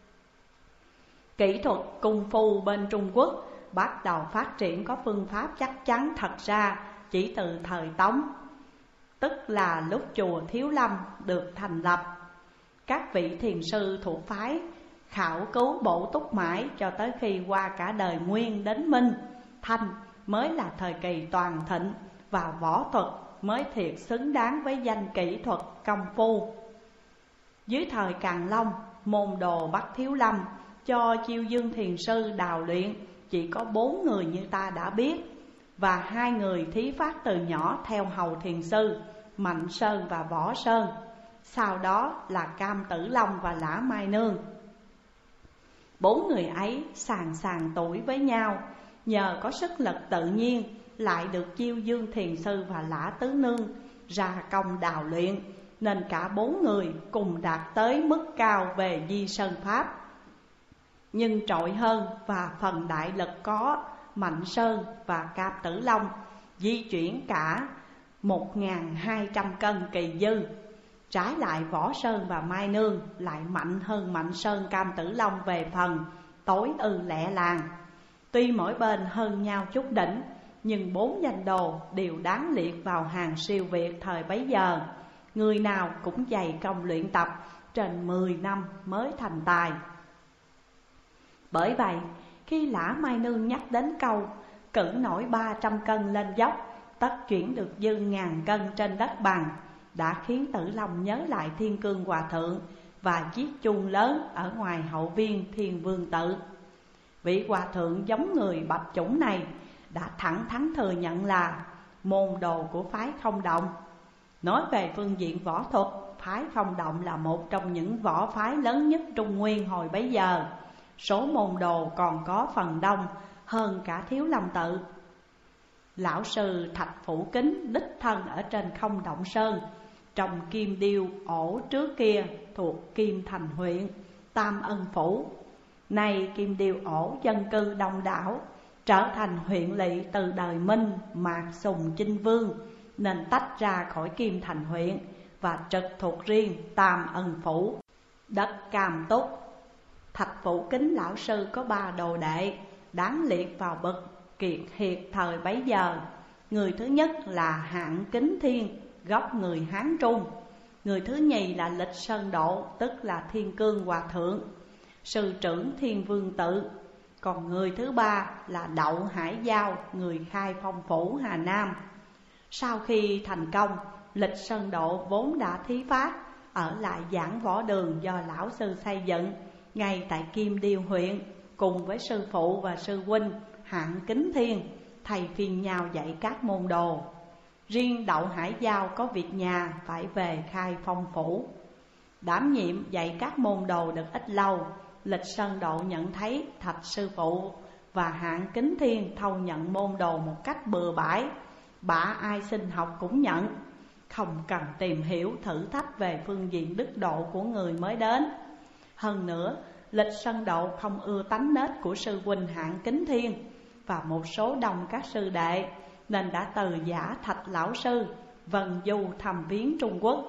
Kỹ thuật cung phu bên Trung Quốc bắt đầu phát triển có phương pháp chắc chắn thật ra chỉ từ thời Tống, tức là lúc chùa Thiếu Lâm được thành lập. Các vị thiền sư thuộc phái khảo cứu bổ túc mãi cho tới khi qua cả đời Nguyên đến Minh, Thanh mới là thời kỳ toàn thịnh, và võ thuật mới thiệt xứng đáng với danh kỹ thuật công phu. Dưới thời Càn Long, môn đồ Bắc Thiếu Lâm cho Chiêu Dương thiền sư đào luyện chỉ có 4 người như ta đã biết, và 2 người thí phát từ nhỏ theo hầu thiền sư Mạnh Sơn và Võ Sơn, sau đó là Cam Tử Long và Lã Mai Nương. 4 người ấy sàng sàng tuổi với nhau, nhờ có sức lực tự nhiên, lại được Chiêu Dương Thiền Sư và Lã Tứ Nương ra công đào luyện, nên cả 4 người cùng đạt tới mức cao về di sơn pháp. Nhưng trội hơn và phần đại lực có Mạnh Sơn và Cáp Tử Long, di chuyển cả 1.200 cân kỳ dư. Trái lại Võ Sơn và Mai Nương lại mạnh hơn Mạnh Sơn, Cam Tử Long về phần tối ư lẹ làng. Tuy mỗi bên hơn nhau chút đỉnh, nhưng 4 danh đồ đều đáng liệt vào hàng siêu việt thời bấy giờ. Người nào cũng dày công luyện tập, trên 10 năm mới thành tài. Bởi vậy, khi Lã Mai Nương nhắc đến câu cử nổi 300 cân lên dốc, tất chuyển được dư 1000 cân trên đất bằng, đã khiến Tử Long nhớ lại Thiên Cương Hòa Thượng và chiếc chuông lớn ở ngoài hậu viên Thiên Vương Tự. Vị Hòa Thượng giống người Bạch Chủng này đã thẳng thắn thừa nhận là môn đồ của phái Không Động. Nói về phương diện võ thuật, phái Không Động là một trong những võ phái lớn nhất Trung Nguyên hồi bấy giờ. Số môn đồ còn có phần đông hơn cả Thiếu Lâm Tự. Lão sư Thạch Phủ Kính đích thân ở trên Không Động Sơn, trong Kim Điêu ổ trước kia thuộc Kim Thành huyện Tam Ân Phủ. Nay Kim Điêu ổ dân cư đông đảo, trở thành huyện lỵ từ đời Minh Mạc Sùng Chinh Vương, nên tách ra khỏi Kim Thành huyện và trực thuộc riêng Tam Ân Phủ, đất Cam Túc. Thạch Phủ Kính lão sư có 3 đồ đệ đáng liệt vào bậc kiệt hiệt thời bấy giờ. Người thứ nhất là Hạng Kính Thiên, gốc người Hán Trung. Người thứ nhì là Lịch Sơn Độ, tức là Thiên Cương Hòa Thượng, sư trưởng Thiên Vương Tự. Còn người thứ ba là Đậu Hải Giao, người Khai Phong Phủ Hà Nam. Sau khi thành công, Lịch Sơn Độ vốn đã thí phát ở lại giảng võ đường do lão sư xây dựng ngay tại Kim Điêu huyện, cùng với sư phụ và sư huynh Hạng Kính Thiên thầy phiên nhau dạy các môn đồ. Riêng Đậu Hải Giao có việc nhà phải về Khai Phong Phủ. Đảm nhiệm dạy các môn đồ được ít lâu, Lịch Sơn Độ nhận thấy Thạch sư phụ và Hạng Kính Thiên thâu nhận môn đồ một cách bừa bãi, bả ai xin học cũng nhận, không cần tìm hiểu thử thách về phương diện đức độ của người mới đến. Hơn nữa, Lịch Sơn Độ không ưa tánh nết của sư huynh Hạng Kính Thiên và một số đông các sư đệ, nên đã từ giả Thạch lão sư vần du thăm viếng Trung Quốc.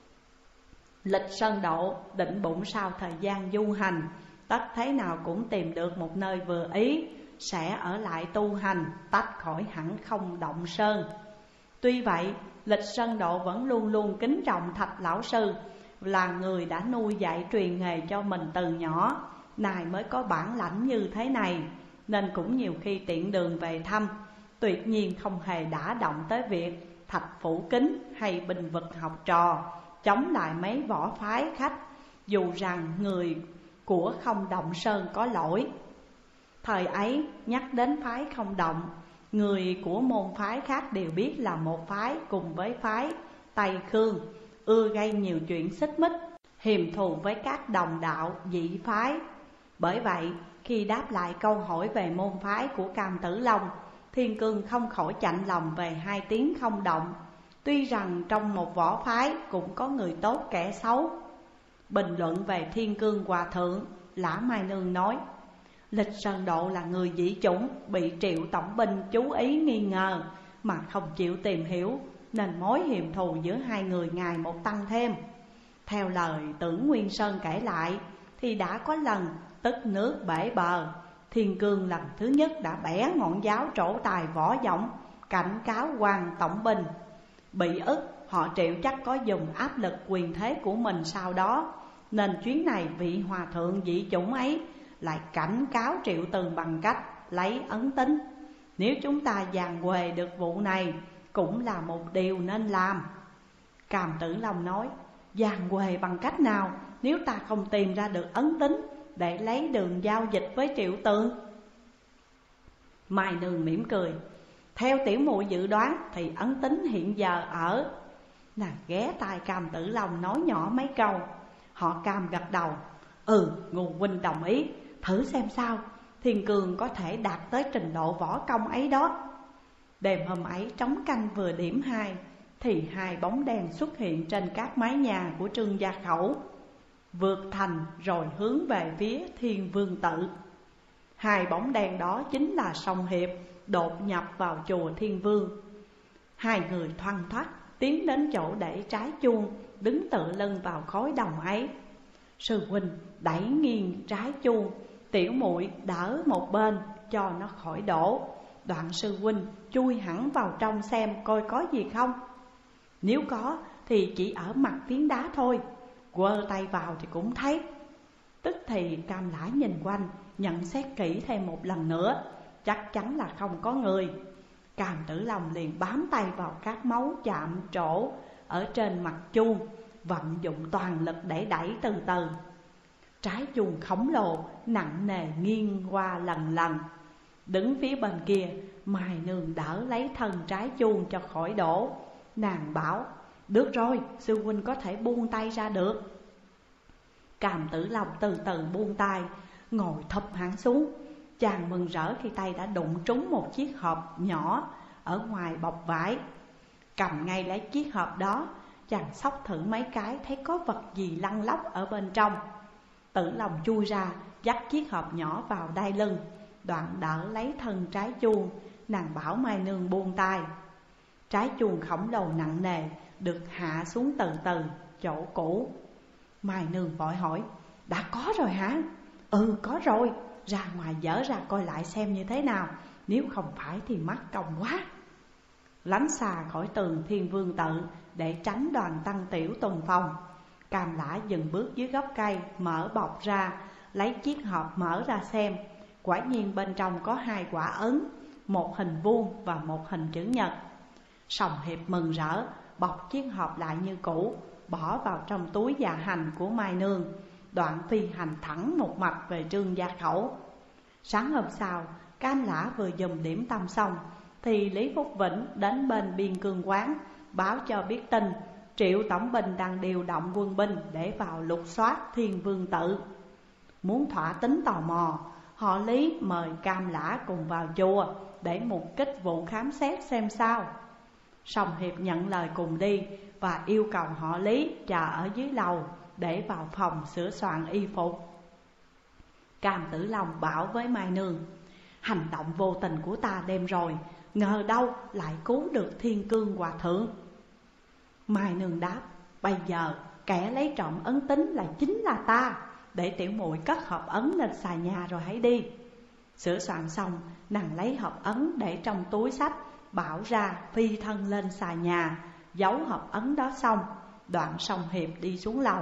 Lịch Sơn Độ định bụng sau thời gian du hành, tất thế nào cũng tìm được một nơi vừa ý, sẽ ở lại tu hành, tách khỏi hẳn Không Động Sơn. Tuy vậy, Lịch Sơn Độ vẫn luôn luôn kính trọng Thạch lão sư, là người đã nuôi dạy truyền nghề cho mình từ nhỏ, nay mới có bản lãnh như thế này, nên cũng nhiều khi tiện đường về thăm, tuyệt nhiên không hề đả động tới việc Thạch Phủ Kính hay bình vực học trò, chống lại mấy võ phái khách, dù rằng người của Không Động Sơn có lỗi. Thời ấy nhắc đến phái Không Động, người của môn phái khác đều biết là một phái cùng với phái Tây Khương, ưa gây nhiều chuyện xích mích, hiềm thù với các đồng đạo dị phái. Bởi vậy, khi đáp lại câu hỏi về môn phái của Cam Tử Long, Thiên Cương không khỏi chạnh lòng về 2 tiếng Không Động. Tuy rằng trong một võ phái cũng có người tốt kẻ xấu. Bình luận về Thiên Cương Hòa Thượng, Lã Mai Nương nói: Lịch Sơn Độ là người dị chủng, bị Triệu tổng binh chú ý nghi ngờ mà không chịu tìm hiểu, nên mối hiềm thù giữa hai người ngày một tăng thêm. Theo lời Tưởng Nguyên Sơn kể lại, thì đã có lần tức nước bể bờ, Thiên Cương lần thứ nhất đã bẻ ngọn giáo trổ tài võ dõng, cảnh cáo Hoàng tổng binh. Bị ức, họ Triệu chắc có dùng áp lực quyền thế của mình sau đó, nên chuyến này vị hòa thượng dị chủng ấy lại cảnh cáo Triệu Từ bằng cách lấy ấn tính. Nếu chúng ta dàn huề được vụ này, cũng là một điều nên làm. Cam Tử Long nói: dàn huề bằng cách nào nếu ta không tìm ra được ấn tính để lấy đường giao dịch với Triệu Từ? Mai Nương mỉm cười: theo tiểu muội dự đoán thì ấn tính hiện giờ ở... Nàng ghé tai Cam Tử Long nói nhỏ mấy câu. Họ Cam gật đầu: Ngô huynh đồng ý, thử xem sao, Thiên Cương có thể đạt tới trình độ võ công ấy đó. Đêm hôm ấy trống canh vừa điểm 2 thì 2 bóng đen xuất hiện trên các mái nhà của Trương Gia Khẩu, vượt thành rồi hướng về phía Thiên Vương Tự. 2 bóng đen đó chính là Song Hiệp đột nhập vào chùa Thiên Vương. 2 người thoăn thoắt tiến đến chỗ để trái chuông, đứng tựa lưng vào khối đồng ấy. Sư huynh đẩy nghiêng trái chuông, tiểu muội đỡ một bên cho nó khỏi đổ. Đoạn sư huynh chui hẳn vào trong xem coi có gì không. Nếu có thì chỉ ở mặt phiến đá thôi, quơ tay vào thì cũng thấy. Tức thì Cam Lã nhìn quanh, nhận xét kỹ thêm một lần nữa, chắc chắn là không có người. Cam Tử Long liền bám tay vào các mấu chạm trổ ở trên mặt chuông, vận dụng toàn lực để đẩy từ từ. Trái chuông khổng lồ nặng nề nghiêng qua lần lần. Đứng phía bên kia, Mai Nương đỡ lấy thân trái chuông cho khỏi đổ. Nàng bảo, được rồi, sư huynh có thể buông tay ra được. Cam Tử Long từ từ buông tay, ngồi thụp hẳn xuống. Chàng mừng rỡ khi tay đã đụng trúng một chiếc hộp nhỏ ở ngoài bọc vải. Cầm ngay lấy chiếc hộp đó, chàng xốc thử mấy cái, thấy có vật gì lăn lóc ở bên trong. Tử Long chui ra, dắt chiếc hộp nhỏ vào đai lưng, đoạn đỡ lấy thân trái chuông. Nàng bảo Mai Nương buông tay. Trái chuông khổng lồ nặng nề được hạ xuống từ từ chỗ cũ. Mai Nương vội hỏi, đã có rồi hả? Ừ, có rồi, ra ngoài dở ra coi lại xem như thế nào, nếu không phải thì mắc công quá. Lánh xa khỏi tường Thiên Vương Tự để tránh đoàn Tăng Tiểu tuần phòng, Cam Lã dừng bước dưới gốc cây, mở bọc ra, lấy chiếc hộp mở ra xem. Quả nhiên bên trong có 2 quả ấn, một hình vuông và một hình chữ nhật. Song Hiệp mừng rỡ, bọc chiếc hộp lại như cũ, bỏ vào trong túi dạ hành của Mai Nương, đoạn phi hành thẳng một mạch về Trương Gia Khẩu. Sáng hôm sau, Cam Lã vừa dùng điểm tâm xong thì Lý Phúc Vĩnh đến bên Biên Cương quán, báo cho biết tin Triệu tổng binh đang điều động quân binh để vào lục soát Thiên Vương Tự. Muốn thỏa tính tò mò, họ Lý mời Cam Lã cùng vào chùa để mục kích vụ khám xét xem sao. Song Hiệp nhận lời cùng đi và yêu cầu họ Lý chờ ở dưới lầu để vào phòng sửa soạn y phục. Cam Tử Long bảo với Mai Nương, hành động vô tình của ta đêm rồi, ngờ đâu lại cứu được Thiên Cương Hòa Thượng. Mai Nương đáp, bây giờ kẻ lấy trộm ấn tín là chính là ta, để tiểu muội cất hộp ấn lên xà nhà rồi hãy đi. Sửa soạn xong, nàng lấy hộp ấn để trong túi xách, bảo ra phi thân lên xà nhà, giấu hộp ấn đó xong, đoạn Song Hiệp đi xuống lầu.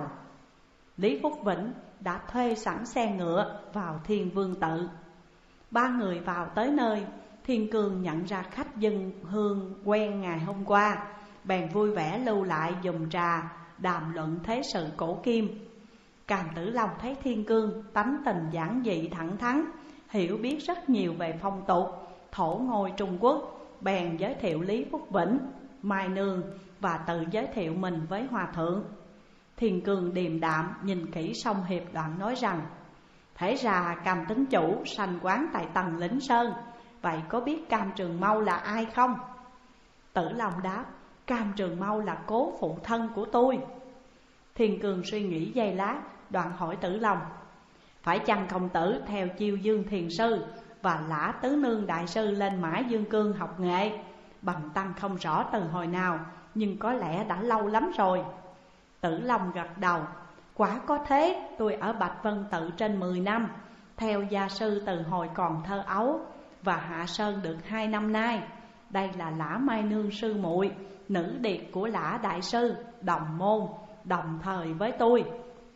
Lý Phúc Vĩnh đã thuê sẵn xe ngựa vào Thiên Vương Tự. 3 người vào tới nơi, Thiên Cương nhận ra khách dân hương quen ngày hôm qua, bèn vui vẻ lưu lại dùng trà, đàm luận thế sự cổ kim. Cam Tử Long thấy Thiên Cương tánh tình giản dị thẳng thắn, hiểu biết rất nhiều về phong tục, thổ ngôi Trung Quốc, bèn giới thiệu Lý Phúc Vĩnh, Mai Nương và tự giới thiệu mình với Hòa Thượng. Thiên Cương điềm đạm nhìn kỹ Song Hiệp, đoạn nói rằng, thế ra Cam tín chủ sanh quán tại Tần Lĩnh Sơn, vậy có biết Cam Trường Mâu là ai không? Tử Long đáp, Cam Trường Mâu là cố phụ thân của tôi. Thiên Cương suy nghĩ giây lát, đoạn hỏi Tử Long, phải chăng công tử theo Chiêu Dương Thiền Sư và Lã Tứ Nương Đại Sư lên Mã Dương Cương học nghệ? Bần tăng không rõ từ hồi nào, nhưng có lẽ đã lâu lắm rồi. Tử Long gật đầu, quả có thế, tôi ở Bạch Vân Tự trên 10 năm, theo gia sư từ hồi còn thơ ấu, và hạ sơn được 2 năm nay. Đây là Lã Mai Nương sư muội, nữ điệt của Lã Đại Sư, đồng môn, đồng thời với tôi.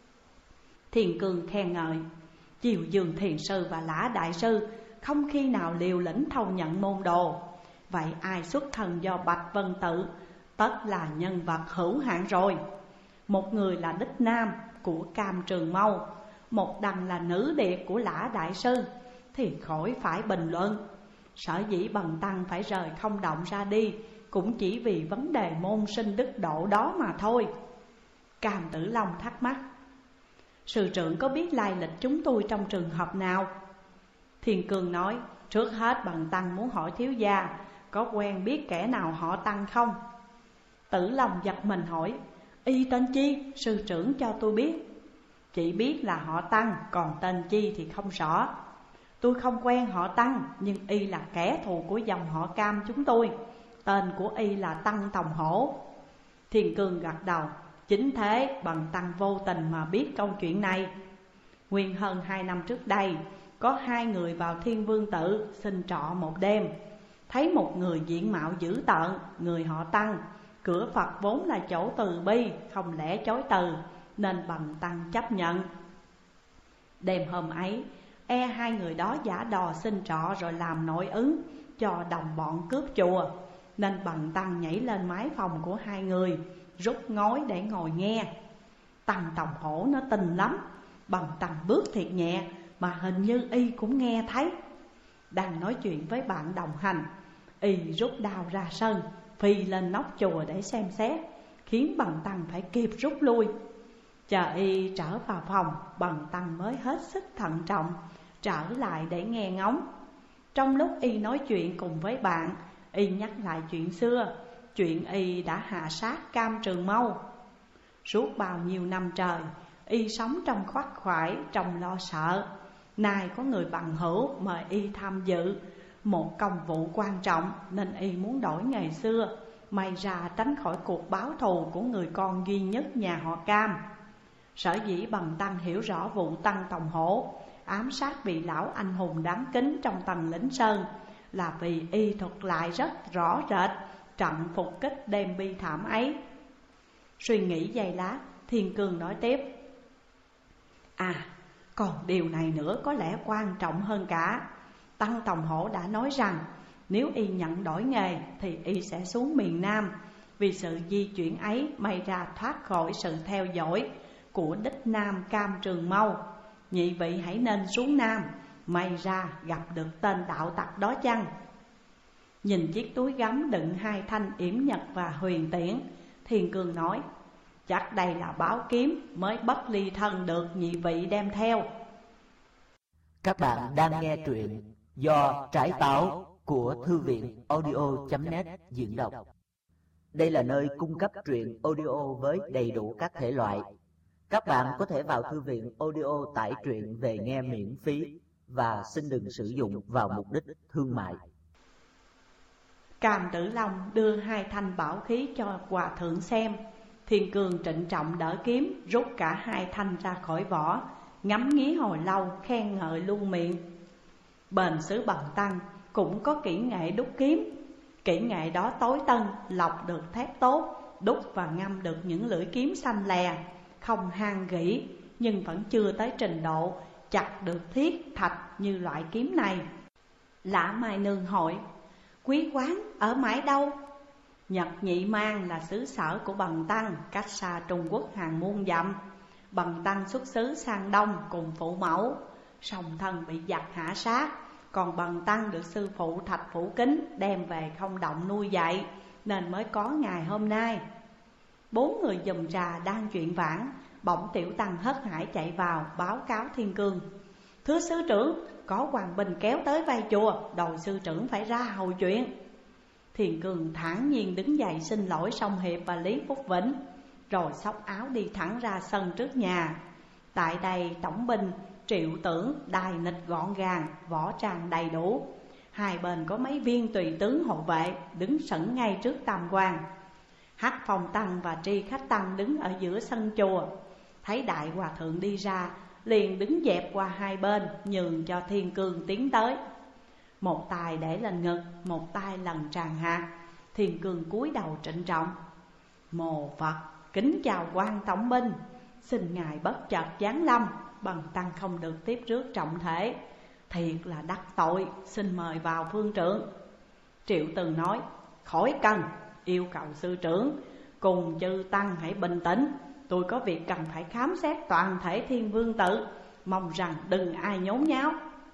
Thiên Cương khen ngợi, Chiêu Dương Thiền Sư và Lã Đại Sư không khi nào liều lĩnh thâu nhận môn đồ. Vậy ai xuất thân do Bạch Vân Tự, tất là nhân vật hữu hạn rồi. Một người là đích nam của Cam Trường Mâu, một đằng là nữ điệt của Lã Đại Sư, thì khỏi phải bình luận. Sở dĩ bần tăng phải rời không động ra đi cũng chỉ vì vấn đề môn sinh đức độ đó mà thôi. Cam Tử Long thắc mắc, Sư trưởng có biết lai lịch chúng tôi trong trường hợp nào? Thiên Cương nói, trước hết bần tăng muốn hỏi thiếu gia có quen biết kẻ nào họ Tăng không? Tử Long giật mình hỏi, y tên chi? Sư trưởng cho tôi biết. Chỉ biết là họ Tăng, còn tên chi thì không rõ. Tôi không quen họ Tăng, nhưng y là kẻ thù của dòng họ Cam chúng tôi. Tên của y là Tăng Tòng Hổ. Thiên Cương gật đầu, chính thế bần tăng vô tình mà biết câu chuyện này. Nguyên hơn 2 năm trước đây, có 2 người vào Thiên Vương Tự xin trọ một đêm. Thấy một người diện mạo dữ tợn, người họ Tăng. Cửa Phật vốn là chỗ từ bi, không lẽ chối từ, nên bần tăng chấp nhận. Đêm hôm ấy, 2 người đó giả đò xin trọ rồi làm nội ứng cho đồng bọn cướp chùa, nên bần tăng nhảy lên mái phòng của 2 người, rút ngói để ngồi nghe. Tăng Tòng Hổ nó tình lắm, bần tăng bước thiệt nhẹ mà hình như y cũng nghe thấy. Đang nói chuyện với bạn đồng hành, y rút đao ra sân, phi lên nóc chùa để xem xét, khiến bần tăng phải kịp rút lui. Chờ y trở vào phòng, bần tăng mới hết sức thận trọng trở lại để nghe ngóng. Trong lúc y nói chuyện cùng với bạn, y nhắc lại chuyện xưa, chuyện y đã hạ sát Cam Trường Mâu. Suốt bao nhiêu năm trời, y sống trong khoắt khoải, trong lo sợ. Nay có người bằng hữu mời y tham dự một công vụ quan trọng, nên y muốn đổi ngày xưa, may ra tránh khỏi cuộc báo thù của người con duy nhất nhà họ Cam. Sở dĩ bần tăng hiểu rõ vụ Tăng Tòng Hổ ám sát vị lão anh hùng đáng kính trong Tần Lĩnh Sơn, là vì y thuật lại rất rõ rệt trận phục kích đêm bi thảm ấy. Suy nghĩ giây lát, Thiên Cương nói tiếp, còn điều này nữa có lẽ quan trọng hơn cả. Tăng Tòng Hổ đã nói rằng nếu y nhận đổi nghề thì y sẽ xuống miền Nam. Vì sự di chuyển ấy may ra thoát khỏi sự theo dõi của đích Nam Cam Trường Mâu. Nhị vị hãy nên xuống Nam, may ra gặp được tên đạo tặc đó chăng? Nhìn chiếc túi gấm đựng 2 thanh yểm nhật và huyền tiễn, Thiên Cương nói, chắc đây là báo kiếm mới bất ly thân được nhị vị đem theo. Các bạn đang nghe truyện do Trái Táo của Thư viện audio.net diễn đọc. Đây là nơi cung cấp truyện audio với đầy đủ các thể loại. Các bạn có thể vào thư viện audio tải truyện về nghe miễn phí và xin đừng sử dụng vào mục đích thương mại. Cam Tử Long đưa 2 thanh bảo khí cho hòa thượng xem. Thiên Cương trịnh trọng đỡ kiếm, rút cả 2 thanh ra khỏi vỏ, ngắm nghía hồi lâu, khen ngợi luôn miệng. Bền xứ Bần Tăng cũng có kỹ nghệ đúc kiếm. Kỹ nghệ đó tối tân, lọc được thép tốt, đúc và ngâm được những lưỡi kiếm xanh lè, không hang gỉ, nhưng vẫn chưa tới trình độ chặt được thiết thạch như loại kiếm này. Lã Mai Nương hỏi, quý quán ở mãi đâu? Nhật Nhị Mang là xứ sở của Bần Tăng, cách xa Trung Quốc hàng muôn dặm. Bần Tăng xuất xứ sang Đông cùng phụ mẫu, song thân bị giặc hạ sát. Còn Bần Tăng được sư phụ Thạch Phủ Kính đem về không động nuôi dạy, nên mới có ngày hôm nay. 4 người giùm trà đang chuyện vãn, bỗng Tiểu Tăng hớt hải chạy vào báo cáo Thiên Cương, thưa sư trưởng, có Hoàng Bình kéo tới vai chùa, đòi sư trưởng phải ra hầu chuyện. Thiên Cương thản nhiên đứng dậy xin lỗi Song Hiệp và Lý Phúc Vĩnh, rồi xốc áo đi thẳng ra sân trước nhà. Tại đây tổng binh Triệu Tưởng đài nịch gọn gàng, võ trang đầy đủ. 2 bên có mấy viên tùy tướng hộ vệ đứng sẵn ngay trước tam quan. Hắc Phong Tăng và Tri Khách Tăng đứng ở giữa sân chùa. Thấy đại hòa thượng đi ra, liền đứng dẹp qua 2 bên, nhường cho Thiên Cương tiến tới. Một tay để lên ngực, một tay lần tràn hạt. Thiên Cương cúi đầu trịnh trọng, mồ Phật kính chào quan tổng binh, xin ngài bất chợt giáng lâm, Bần Tăng không được tiếp rước trọng thể, thiệt là đắc tội, xin mời vào phương trưởng. Triệu Từ nói, khỏi cần, yêu cầu sư trưởng cùng chư tăng hãy bình tĩnh, tôi có việc cần phải khám xét toàn thể Thiên Vương Tự, mong rằng đừng ai nhốn nháo.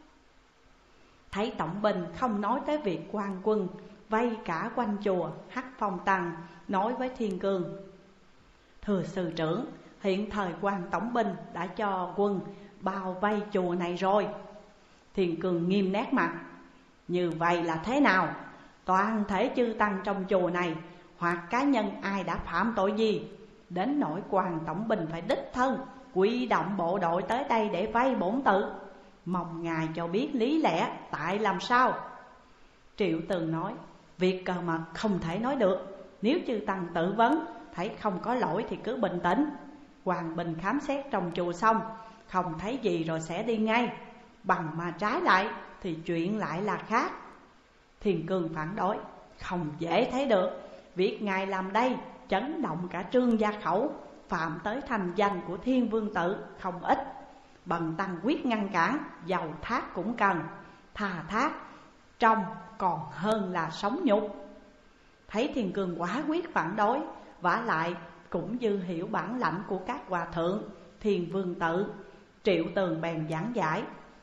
Thấy tổng binh không nói tới việc quan quân vây cả quanh chùa, Hắc Phong Tăng nói với Thiên Cương, thưa sư trưởng, hiện thời quan tổng binh đã cho quân bao vây chùa này rồi. Thiên Cương nghiêm nét mặt: như vậy là thế nào? Toàn thể chư tăng trong chùa này hoặc cá nhân ai đã phạm tội gì, đến nỗi quan tổng binh phải đích thân quy động bộ đội tới đây để vây bổn tự? Mong ngài cho biết lý lẽ tại làm sao. Triệu Tường nói: việc cờ mật không thể nói được. Nếu chư tăng tự vấn thấy không có lỗi thì cứ bình tĩnh. Hoàng Bình khám xét trong chùa xong không thấy gì rồi sẽ đi ngay. Bằng mà trái lại thì chuyện lại là khác. Thiên Cương phản đối: không dễ thấy được. Việc ngài làm đây chấn động cả Trương Gia Khẩu, phạm tới thành danh của Thiên Vương tự không ít. Bần tăng quyết ngăn cản, dầu thác cũng cần. Thà thác trong còn hơn là sống nhục. Thấy Thiên Cương quá quyết phản đối, vả lại cũng dư hiểu bản lãnh của các hòa thượng Thiên Vương tự, Triệu Tường bèn giảng giải: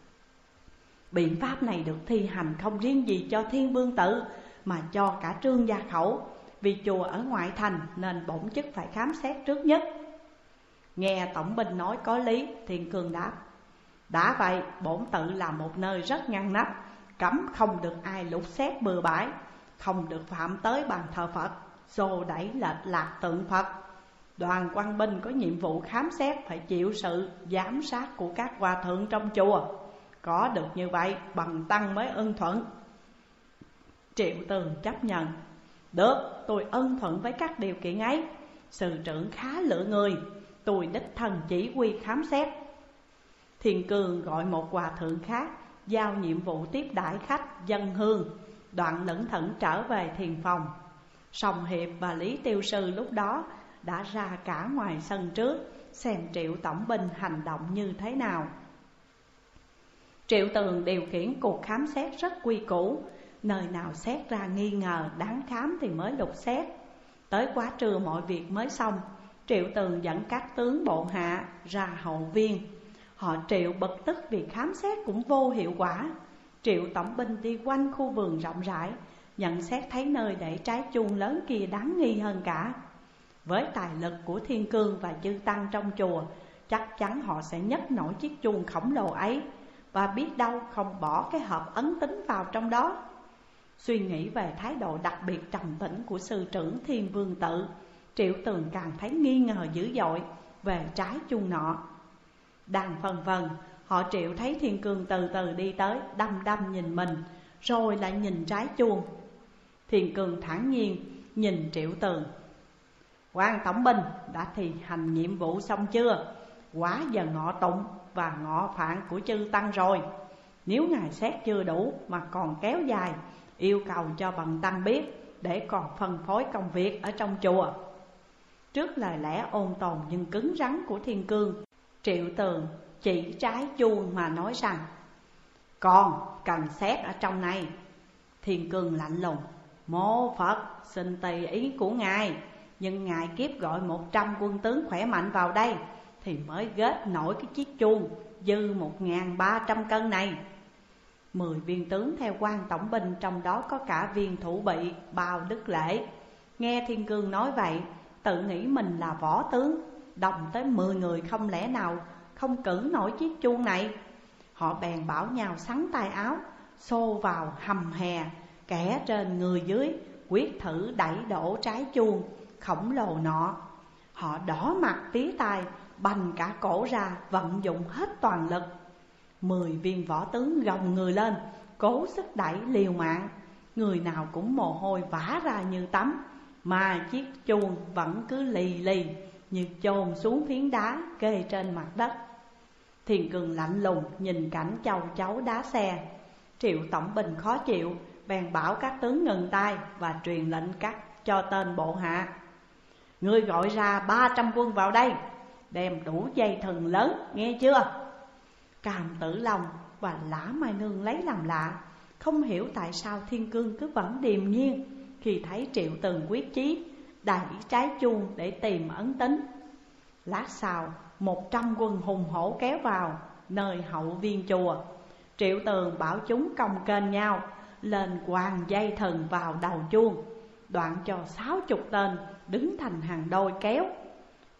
biện pháp này được thi hành không riêng gì cho Thiên Vương tự mà cho cả Trương Gia Khẩu. Vì chùa ở ngoại thành nên bổn chức phải khám xét trước nhất. Nghe tổng binh nói có lý, Thiên Cương đáp: đã vậy bổn tự là một nơi rất ngăn nắp, cấm không được ai lục xét bừa bãi, không được phạm tới bàn thờ Phật, xô đẩy lệch lạc tượng Phật. Đoàn quan binh có nhiệm vụ khám xét phải chịu sự giám sát của các hòa thượng trong chùa. Có được như vậy bần tăng mới ưng thuận. Triệu Tường chấp nhận: được, tôi ưng thuận với các điều kiện ấy. Sự trưởng khá lựa người, tôi đích thân chỉ huy khám xét. Thiên Cương gọi một hòa thượng khác giao nhiệm vụ tiếp đãi khách dân hương, đoạn lững thững trở về thiền phòng. Song Hiệp và Lý Tiêu Sư lúc đó đã ra cả ngoài sân trước, xem Triệu tổng binh hành động như thế nào. Triệu Tường điều khiển cuộc khám xét rất quy củ, nơi nào xét ra nghi ngờ đáng khám thì mới lục xét. Tới quá trưa mọi việc mới xong, Triệu Tường dẫn các tướng bộ hạ ra hậu viên. Họ Triệu bực tức vì khám xét cũng vô hiệu quả. Triệu tổng binh đi quanh khu vườn rộng rãi, nhận xét thấy nơi để trái chuông lớn kia đáng nghi hơn cả. Với tài lực của Thiên Cương và chư tăng trong chùa, chắc chắn họ sẽ nhấc nổi chiếc chuông khổng lồ ấy, và biết đâu không bỏ cái hộp ấn tín vào trong đó. Suy nghĩ về thái độ đặc biệt trầm tĩnh của sư trưởng Thiên Vương tự, Triệu Tường càng thấy nghi ngờ dữ dội về trái chuông nọ. Đang phân vân, họ Triệu thấy Thiên Cương từ từ đi tới, đăm đăm nhìn mình, rồi lại nhìn trái chuông. Thiên Cương thản nhiên nhìn Triệu Tường: quan tổng binh đã thi hành nhiệm vụ xong chưa? Quá giờ ngọ tụng và ngọ phạn của chư tăng rồi. Nếu ngài xét chưa đủ mà còn kéo dài, yêu cầu cho bần tăng biết, để còn phân phối công việc ở trong chùa. Trước lời lẽ ôn tồn nhưng cứng rắn của Thiên Cương, Triệu Tường chỉ trái chuông mà nói rằng: còn cần xét ở trong này. Thiên Cương lạnh lùng: mô Phật xin tùy ý của ngài, nhưng ngài kiếp gọi 100 quân tướng khỏe mạnh vào đây thì mới ghét nổi cái chiếc chuông dư 1.300 cân này. 10 viên tướng theo quan tổng binh, trong đó có cả viên thủ bị Bao Đức Lễ, nghe Thiên Cương nói vậy, tự nghĩ mình là võ tướng, đồng tới 10 người không lẽ nào không cử nổi chiếc chuông này. Họ bèn bảo nhau xắn tay áo, xô vào hầm hè, kẻ trên người dưới, quyết thử đẩy đổ trái chuông khổng lồ nọ. Họ đỏ mặt tía tai, bành cả cổ ra, vận dụng hết toàn lực. 10 viên võ tướng gồng người lên, cố sức đẩy liều mạng. Người nào cũng mồ hôi vã ra như tắm, mà chiếc chuông vẫn cứ lì lì như chôn xuống phiến đá kê trên mặt đất. Thiên Cương lạnh lùng nhìn cảnh châu chấu đá xe. Triệu tổng binh khó chịu, bèn bảo các tướng ngừng tay và truyền lệnh cắt cho tên bộ hạ: ngươi gọi ra 300 quân vào đây, đem đủ dây thừng lớn, nghe chưa? Càm Tử Long và Lã Mai Nương lấy làm lạ, không hiểu tại sao Thiên Cương cứ vẫn điềm nhiên khi thấy Triệu Tường quyết chí đẩy trái chuông để tìm ấn tín. Lát sau 100 quân hùng hổ kéo vào nơi hậu viên chùa. Triệu Tường bảo chúng còng kênh nhau lên quàng dây thừng vào đầu chuông, đoạn cho 60 tên đứng thành hàng đôi kéo.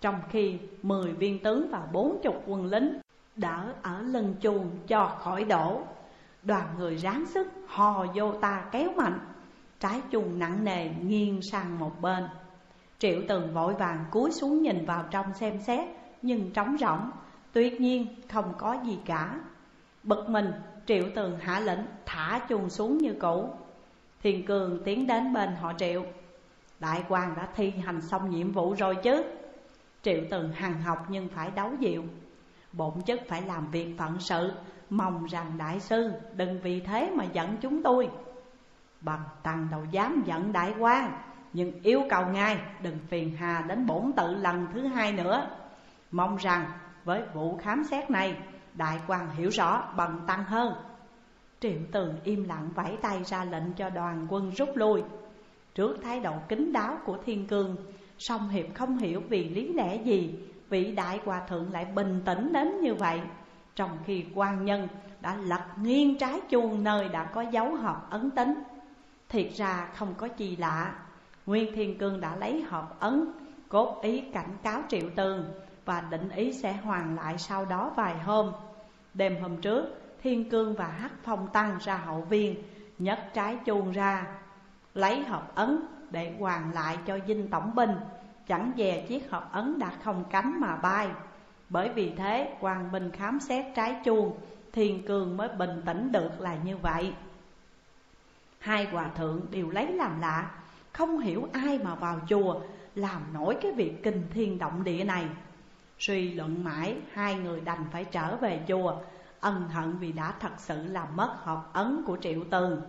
trong khi 10 viên tướng và 40 quân lính đỡ ở lưng chuông cho khỏi đổ. Đoàn người ráng sức hò vô ta kéo mạnh, trái chuông nặng nề nghiêng sang một bên. Triệu Tường vội vàng cúi xuống nhìn vào trong xem xét, nhưng trống rỗng, tuyệt nhiên không có gì cả. Bực mình, Triệu Tường hạ lệnh thả chuông xuống như cũ. Thiên Cương tiến đến bên họ Triệu. Đại quan đã thi hành xong nhiệm vụ rồi chứ? Triệu Tường hằn học nhưng phải đấu dịu. Bổn chức phải làm việc phận sự, mong rằng đại sư đừng vì thế mà giận chúng tôi. Bần tăng đâu dám giận đại quan, nhưng yêu cầu ngài đừng phiền hà đến bổn tự lần thứ hai nữa. Mong rằng với vụ khám xét này, đại quan hiểu rõ bần tăng hơn. Triệu Tường im lặng vẫy tay ra lệnh cho đoàn quân rút lui. Trước thái độ kín đáo của Thiên Cương, song Hiệp không hiểu vì lý lẽ gì vị đại hòa thượng lại bình tĩnh đến như vậy, trong khi quan nhân đã lật nghiêng trái chuông nơi đã có dấu hộp ấn tín. Thiệt ra không có gì lạ, Nguyên Thiên Cương đã lấy hộp ấn cốt ý cảnh cáo Triệu Tường và định ý sẽ hoàn lại sau đó vài hôm. Đêm hôm trước, Thiên Cương và Hắc Phong tăng ra hậu viên, nhấc trái chuông ra, lấy hộp ấn để hoàn lại cho dinh tổng binh. Chẳng dè chiếc hộp ấn đã không cánh mà bay. Bởi vì thế quan binh khám xét trái chuông, Thiên Cương mới bình tĩnh được là như vậy. Hai hòa thượng đều lấy làm lạ, không hiểu ai mà vào chùa làm nổi cái việc kinh thiên động địa này. Suy luận mãi, hai người đành phải trở về chùa, ân hận vì đã thật sự làm mất hộp ấn của Triệu Tường.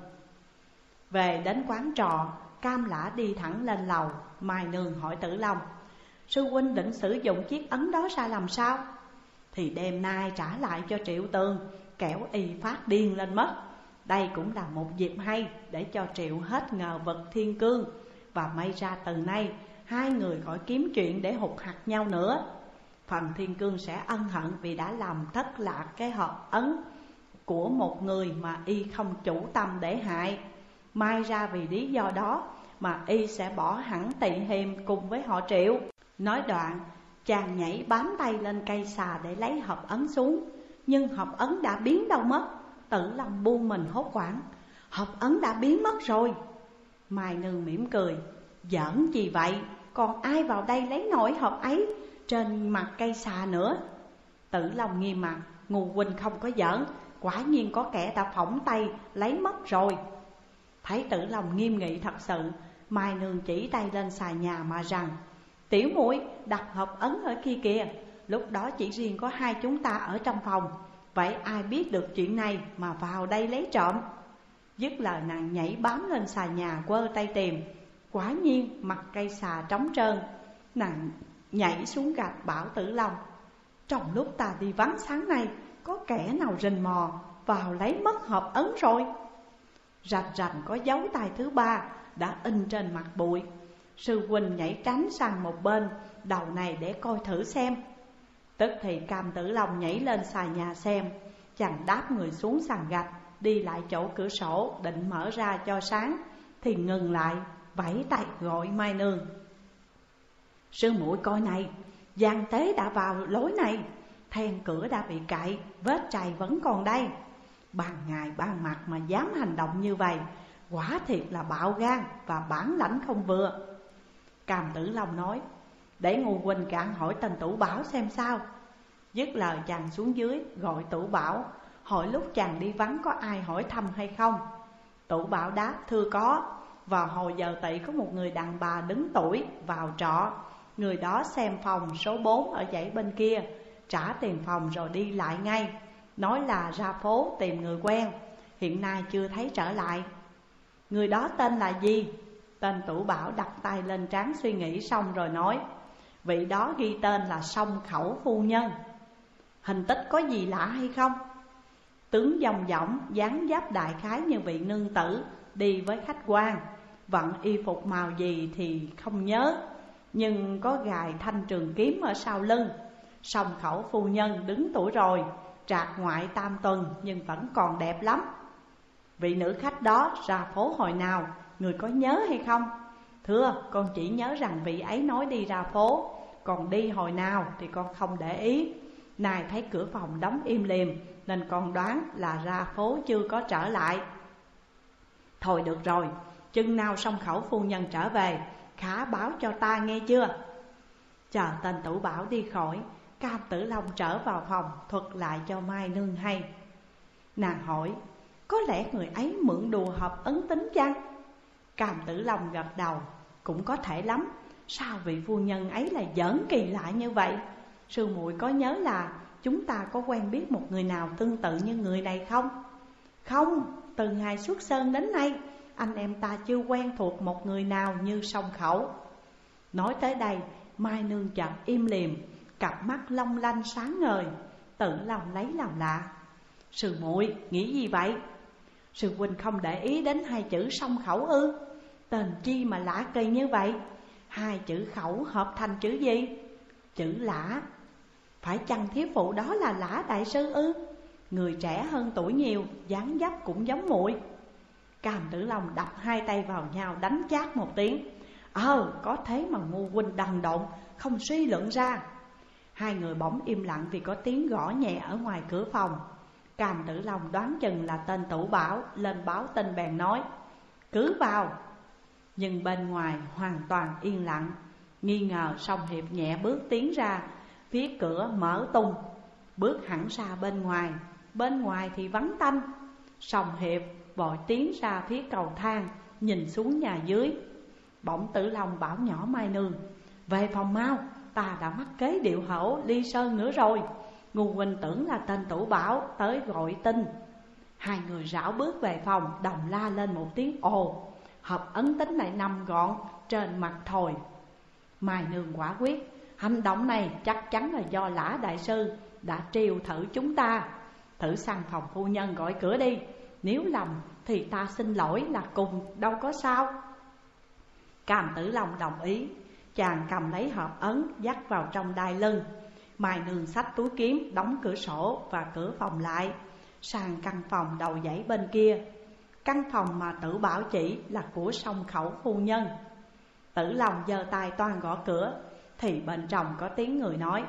Về đến quán trọ, Cam Lã đi thẳng lên lầu. Mai Nương hỏi Tử Long: sư huynh định sử dụng chiếc ấn đó ra làm sao? Thì đêm nay trả lại cho Triệu Tường, kẻo y phát điên lên mất. Đây cũng là một dịp hay để cho Triệu hết ngờ vực Thiên Cương, và may ra từ nay hai người khỏi kiếm chuyện để hụt hặc nhau nữa. Phần Thiên Cương sẽ ân hận vì đã làm thất lạc cái hộp ấn của một người mà y không chủ tâm để hại. May ra vì lý do đó mà y sẽ bỏ hẳn Tị Hiềm cùng với họ Triệu. Nói đoạn, chàng nhảy bám tay lên cây xà để lấy hộp ấn xuống, nhưng hộp ấn đã biến đâu mất. Tử Long buông mình hốt hoảng: hộp ấn đã biến mất rồi. Mai Nương mỉm cười: giỡn gì vậy, còn ai vào đây lấy nổi hộp ấy trên mặt cây xà nữa. Tử Long nghiêm mặt: ngu huynh không có giỡn, quả nhiên có kẻ đã phỏng tay lấy mất rồi. Thấy Tử Long nghiêm nghị thật sự, Mai Nương chỉ tay lên xà nhà mà rằng: tiểu muội đặt hộp ấn ở kia kìa, lúc đó chỉ riêng có hai chúng ta ở trong phòng, vậy ai biết được chuyện này mà vào đây lấy trộm. Dứt lời nàng nhảy bám lên xà nhà quơ tay tìm. Quả nhiên mặt cây xà trống trơn. Nàng nhảy xuống gạch bảo Tử Long: trong lúc ta đi vắng sáng nay, có kẻ nào rình mò vào lấy mất hộp ấn rồi. Rạch rành có dấu tay thứ ba đã in trên mặt bụi. Sư huynh nhảy tránh sang một bên đầu này để coi thử xem. Tức thì Cam Tử Long nhảy lên xà nhà xem. Chàng đáp người xuống sàn gạch, đi lại chỗ cửa sổ định mở ra cho sáng, thì ngừng lại, vẫy tay gọi Mai Nương: sư muội coi này, gian tế đã vào lối này, then cửa đã bị cạy, vết chày vẫn còn đây. Ban ngày ban mặt mà dám hành động như vậy, quả thiệt là bạo gan và bản lãnh không vừa. Cam Tử Long nói: để ngu huynh cạn hỏi tên Tủ Bảo xem sao. Dứt lời chàng xuống dưới gọi Tủ Bảo, hỏi lúc chàng đi vắng có ai hỏi thăm hay không. Tủ Bảo đáp: thưa có. Vào hồi giờ tỵ có một người đàn bà đứng tuổi vào trọ. Người đó xem phòng số 4 ở dãy bên kia, trả tiền phòng rồi đi lại ngay, nói là ra phố tìm người quen, hiện nay chưa thấy trở lại. Người đó tên là gì? Tên Tủ Bảo đặt tay lên trán suy nghĩ xong rồi nói: vị đó ghi tên là Song Khẩu phu nhân. Hình tích có gì lạ hay không? Tướng dòng dỏng, dáng dấp đại khái như vị nương tử đi với khách quan. Vận y phục màu gì thì không nhớ, nhưng có gài thanh trường kiếm ở sau lưng. Song Khẩu phu nhân đứng tuổi rồi, trạc ngoại tam tuần nhưng vẫn còn đẹp lắm. Vị nữ khách đó ra phố hồi nào, người có nhớ hay không? Thưa, con chỉ nhớ rằng vị ấy nói đi ra phố còn đi hồi nào thì con không để ý. Nay thấy cửa phòng đóng im lìm nên con đoán là ra phố chưa có trở lại. Thôi được rồi, chừng nào Song Khẩu phu nhân trở về, khả báo cho ta nghe chưa? Chờ tên Tử Bảo đi khỏi, Cam Tử Long trở vào phòng thuật lại cho Mai Nương hay. Nàng hỏi, có lẽ người ấy mượn đùa hợp ấn tính chăng? Cam Tử Long gật đầu, cũng có thể lắm. Sao vị phu nhân ấy lại giỡn kỳ lạ như vậy? Sư muội có nhớ là chúng ta có quen biết một người nào tương tự như người này không? Không, từ ngày xuất sơn đến nay, anh em ta chưa quen thuộc một người nào như Song Khẩu. Nói tới đây, Mai Nương chợt im lìm, cặp mắt long lanh sáng ngời. Tử Long lấy làm lạ. Sư muội nghĩ gì vậy? Sư huynh không để ý đến hai chữ Song Khẩu ư? Tên chi mà lạ kỳ như vậy? Hai chữ khẩu hợp thành chữ gì? Chữ Lã. Phải chăng thiếp phụ đó là Lã đại sư ư? Người trẻ hơn tuổi nhiều, dáng dấp cũng giống muội. Cam Tử Long đập hai tay vào nhau đánh chát một tiếng. Có thế mà ngu huynh đần độn, không suy luận ra. Hai người bỗng im lặng vì có tiếng gõ nhẹ ở ngoài cửa phòng. Cam Tử Long đoán chừng là tên Tử Bảo lên báo tin bèn nói, cứ vào. Nhưng bên ngoài hoàn toàn yên lặng. Nghi ngờ Song Hiệp nhẹ bước tiến ra, phía cửa mở tung, bước hẳn ra bên ngoài. Bên ngoài thì vắng tanh. Song Hiệp vội tiến ra phía cầu thang, nhìn xuống nhà dưới. Bỗng Tử Long bảo nhỏ Mai Nương, về phòng mau, ta đã mắc kế điệu hổ ly sơn nữa rồi. Ngu huynh tưởng là tên Tử Bảo tới gọi tin. Hai người rảo bước về phòng, đồng la lên một tiếng ồ. Hợp ấn tính lại nằm gọn trên mặt thồi. Mai Nương quả quyết, hành động này chắc chắn là do Lã đại sư đã triều thử chúng ta. Thử sang phòng phu nhân gọi cửa đi, nếu lầm thì ta xin lỗi là cùng, đâu có sao. Cam Tử Long đồng ý. Chàng cầm lấy hộp ấn dắt vào trong đai lưng. Mai Nương xách túi kiếm, đóng cửa sổ và cửa phòng lại, sang căn phòng đầu dãy bên kia. Căn phòng mà Tử Bảo chỉ là của Song Khẩu phu nhân. Tử Long giơ tay toan gõ cửa thì bên trong có tiếng người nói,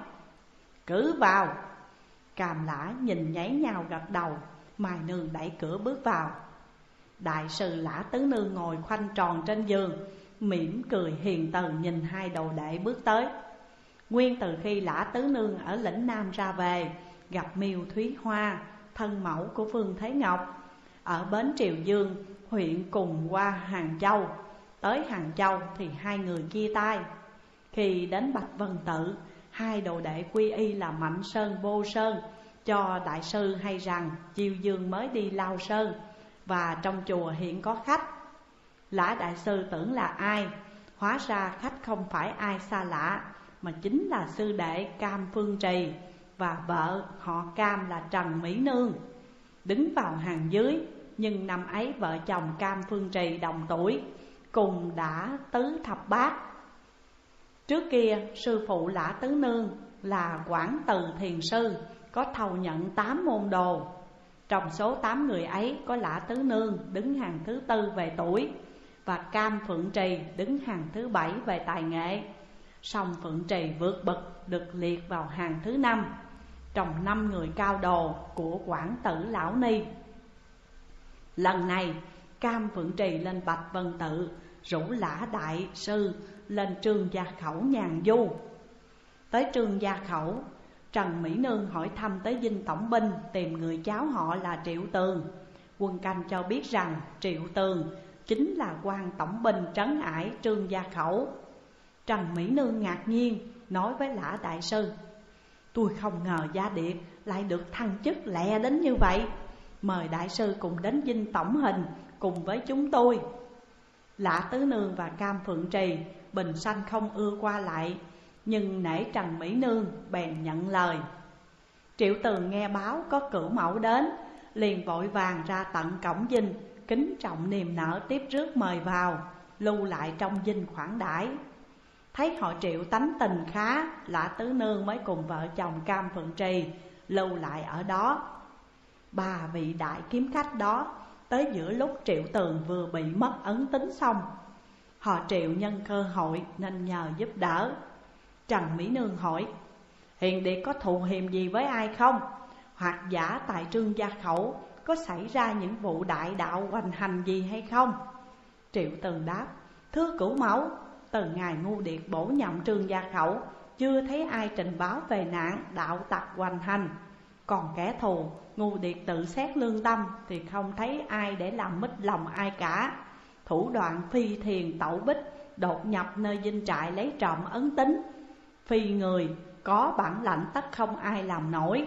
cứ vào. Cam Lã nhìn nháy nhau gật đầu. Mai Nương đẩy cửa bước vào. Đại sư Lã Tứ Nương ngồi khoanh tròn trên giường, mỉm cười hiền từ nhìn hai đồ đệ bước tới. Nguyên từ khi Lã Tứ Nương ở lĩnh Nam ra về, gặp Miêu Thúy Hoa, thân mẫu của Phương Thế Ngọc, ở bến Triều Dương, huyện cùng qua Hàng Châu. Tới Hàng Châu thì hai người chia tay. Khi đến Bạch Vân Tự, hai đồ đệ quy y là Mạnh Sơn, Vô Sơn, cho đại sư hay rằng Chiêu Dương mới đi Lao Sơn và trong chùa hiện có khách. Lã đại sư tưởng là ai, hóa ra khách không phải ai xa lạ, mà chính là sư đệ Cam Phương Trì và vợ họ Cam là Trần Mỹ Nương. Đứng vào hàng dưới, nhưng năm ấy vợ chồng Cam Phương Trì đồng tuổi, cùng đã tứ thập bát. Trước kia sư phụ Lã Tứ Nương là Quảng Từ Thiền Sư, có thầu nhận 8 môn đồ. Trong số 8 người ấy có Lã Tứ Nương đứng hàng thứ 4 về tuổi, và Cam Phượng Trì đứng hàng thứ 7 về tài nghệ. Song Phượng Trì vượt bậc được liệt vào hàng thứ 5 trong 5 người cao đồ của Quảng Tử Lão Ni. Lần này Cam Phượng Trì lên Bạch Vân Tự, rủ Lã đại sư lên Trương Gia Khẩu nhàn du. Tới Trương Gia Khẩu, Trần Mỹ Nương hỏi thăm tới dinh tổng binh, tìm người cháu họ là Triệu Tường. Quân canh cho biết rằng Triệu Tường chính là quan tổng binh trấn ải Trương Gia Khẩu. Trần Mỹ Nương ngạc nhiên nói với Lã đại sư, tôi không ngờ Gia Điệt lại được thăng chức lẹ đến như vậy. Mời đại sư cùng đến dinh tổng hình cùng với chúng tôi. Lã Tứ Nương và Cam Phượng Trì bình sanh không ưa qua lại, nhưng nể Trần Mỹ Nương bèn nhận lời. Triệu Tường nghe báo có cửu mẫu đến, liền vội vàng ra tận cổng dinh, kính trọng niềm nở tiếp rước mời vào, lưu lại trong dinh khoản đãi. Thấy họ Triệu tánh tình khá, Lã Tứ Nương mới cùng vợ chồng Cam Phượng Trì lưu lại ở đó. 3 vị đại kiếm khách đó tới giữa lúc Triệu Tường vừa bị mất ấn tính xong. Họ Triệu nhân cơ hội nên nhờ giúp đỡ. Trần Mỹ Nương hỏi: Hiền Điệt có thù hiềm gì với ai không? Hoặc giả tại Trương Gia Khẩu có xảy ra những vụ đại đạo hoành hành gì hay không? Triệu Tường đáp: Thưa cửu mẫu, từ ngày Ngu Điệt bổ nhậm Trương Gia Khẩu, chưa thấy ai trình báo về nạn đạo tặc hoành hành. Còn kẻ thù, Ngu Điệt tự xét lương tâm thì không thấy ai để làm mít lòng ai cả. Thủ đoạn phi thiền tẩu bích, đột nhập nơi dinh trại lấy trộm ấn tín, phi người có bản lãnh tất không ai làm nổi.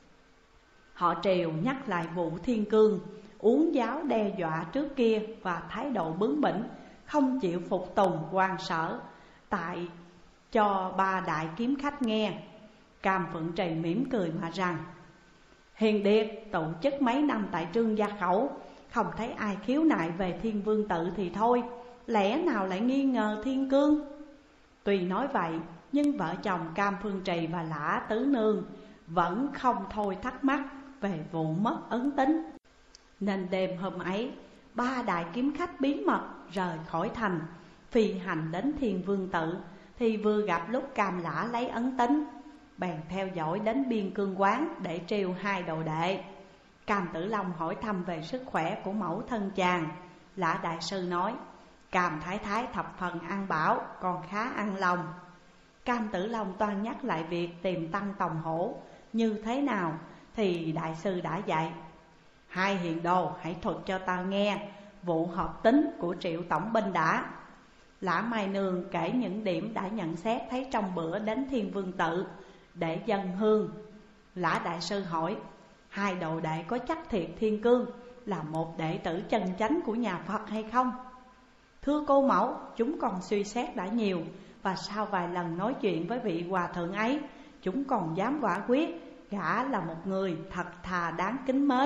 Họ Triều nhắc lại vụ Thiên Cương uống giáo đe dọa trước kia và thái độ bướng bỉnh, không chịu phục tùng quan sở tại cho ba đại kiếm khách nghe. Cam Phượng Trì mỉm cười mà rằng: Hiền Điệt tổ chức mấy năm tại Trương Gia Khẩu, không thấy ai khiếu nại về Thiên Vương tự thì thôi, lẽ nào lại nghi ngờ Thiên Cương? Tuy nói vậy, nhưng vợ chồng Cam Phương Trì và Lã Tứ Nương vẫn không thôi thắc mắc về vụ mất ấn tín. Nên đêm hôm ấy, ba đại kiếm khách bí mật rời khỏi thành, phi hành đến Thiên Vương tự, thì vừa gặp lúc Cam Lã lấy ấn tín, bèn theo dõi đến Biên Cương quán để trêu hai đồ đệ. Cam Tử Long hỏi thăm về sức khỏe của mẫu thân chàng. Lã đại sư nói: Cam thái thái thập phần an bảo, còn khá an lòng. Cam Tử Long toan nhắc lại việc tìm Tăng Tòng Hổ như thế nào, thì đại sư đã dạy: Hai hiền đồ hãy thuật cho ta nghe vụ họp tín của Triệu tổng binh đã. Lã Mai Nương kể những điểm đã nhận xét thấy trong bữa đến Thiên Vương tự để dâng hương. Lã đại sư hỏi: Hai đồ đệ có chắc thiệt Thiên Cương là một đệ tử chân chánh của nhà Phật hay không? Thưa cô mẫu, chúng còn suy xét đã nhiều, và sau vài lần nói chuyện với vị hòa thượng ấy, chúng còn dám quả quyết gã là một người thật thà đáng kính mến.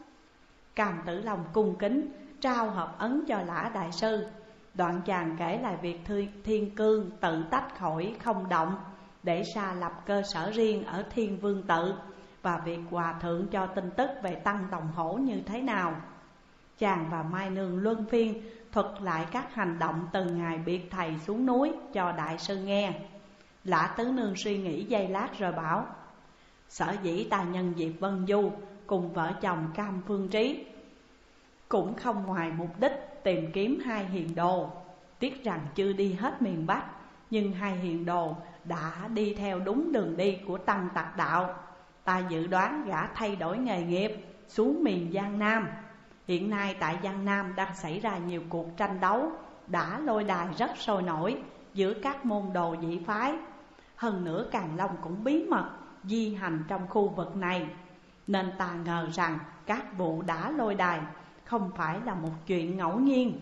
Cam Tử Long cung kính trao hợp ấn cho Lã đại sư. Đoạn chàng kể lại việc Thiên Cương tự tách khỏi không động để ra lập cơ sở riêng ở Thiên Vương tự, và việc hòa thượng cho tin tức về Tăng Tòng Hổ như thế nào. Chàng và Mai Nương luân phiên thuật lại các hành động từ ngày biệt thầy xuống núi cho đại sư nghe. Lã Tứ Nương suy nghĩ giây lát rồi bảo: Sở dĩ ta nhân dịp Vân Du cùng vợ chồng Cam Phương Trí cũng không ngoài mục đích tìm kiếm hai hiền đồ. Tiếc rằng chưa đi hết miền Bắc, nhưng hai hiền đồ đã đi theo đúng đường đi của Tăng Tặc đạo. Ta dự đoán gã thay đổi nghề nghiệp xuống miền Giang Nam. Hiện nay tại Giang Nam đang xảy ra nhiều cuộc tranh đấu đã lôi đài rất sôi nổi giữa các môn đồ dị phái. Hơn nữa Càn Long cũng bí mật di hành trong khu vực này, nên ta ngờ rằng các vụ đã lôi đài không phải là một chuyện ngẫu nhiên.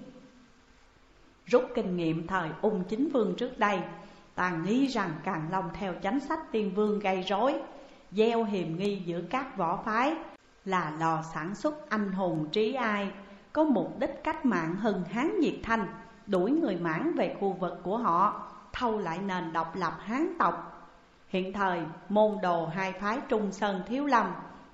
Rút kinh nghiệm thời Ung Chính Vương trước đây, ta nghĩ rằng Càn Long theo chánh sách Tiên Vương gây rối, gieo hiềm nghi giữa các võ phái, là lò sản xuất anh hùng trí ai, có mục đích cách mạng hừng Hán diệt Thanh, đuổi người Mãn về khu vực của họ, thâu lại nền độc lập Hán tộc. Hiện thời môn đồ hai phái Trung Sơn Thiếu Lâm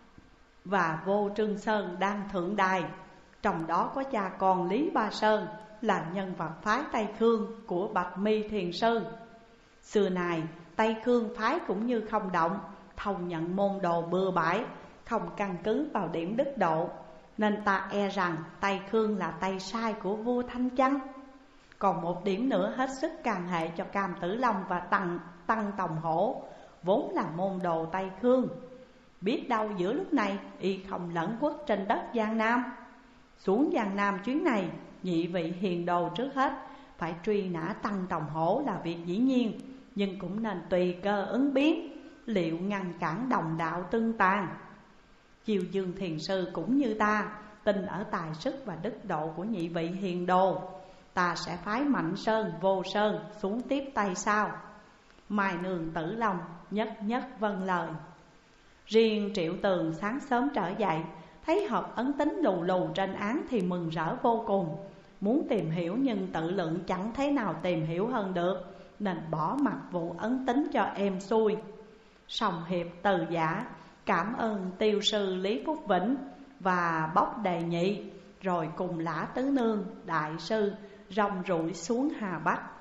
và Vô Trương Sơn đang thượng đài, trong đó có cha con Lý Ba Sơn là nhân vật phái Tây Khương của Bạch Mi Thiền Sư. Xưa này Tây Khương phái cũng như không động, thâu nhận môn đồ bừa bãi, không căn cứ vào điểm đức độ, nên ta e rằng Tây Khương là tay sai của vua Thanh Chăng. Còn một điểm nữa hết sức can hệ cho Cam Tử Long và Tăng Tòng Hổ, vốn là môn đồ Tây Khương. Biết đâu giữa lúc này y không lẫn quất trên đất Giang Nam. Xuống Giang Nam chuyến này, nhị vị hiền đồ trước hết phải truy nã Tăng Tòng Hổ là việc dĩ nhiên, nhưng cũng nên tùy cơ ứng biến, liệu ngăn cản đồng đạo tương tàn. Chiêu Dương Thiền Sư cũng như ta tin ở tài sức và đức độ của nhị vị hiền đồ. Ta sẽ phái Mạnh Sơn, Vô Sơn xuống tiếp tay sau. Mai Nương, Tử Long nhất nhất vâng lời. Riêng Triệu Tường sáng sớm trở dậy, thấy hộp ấn tín lù lù trên án thì mừng rỡ vô cùng. Muốn tìm hiểu nhưng tự lượng chẳng thế nào tìm hiểu hơn được, nên bỏ mặc vụ ấn tín cho êm xuôi. Song Hiệp từ giả cảm ơn tiêu sư Lý Phúc Vĩnh và bốc đề nhị, rồi cùng Lã Tứ Nương, đại sư rong ruổi xuống Hà Bắc.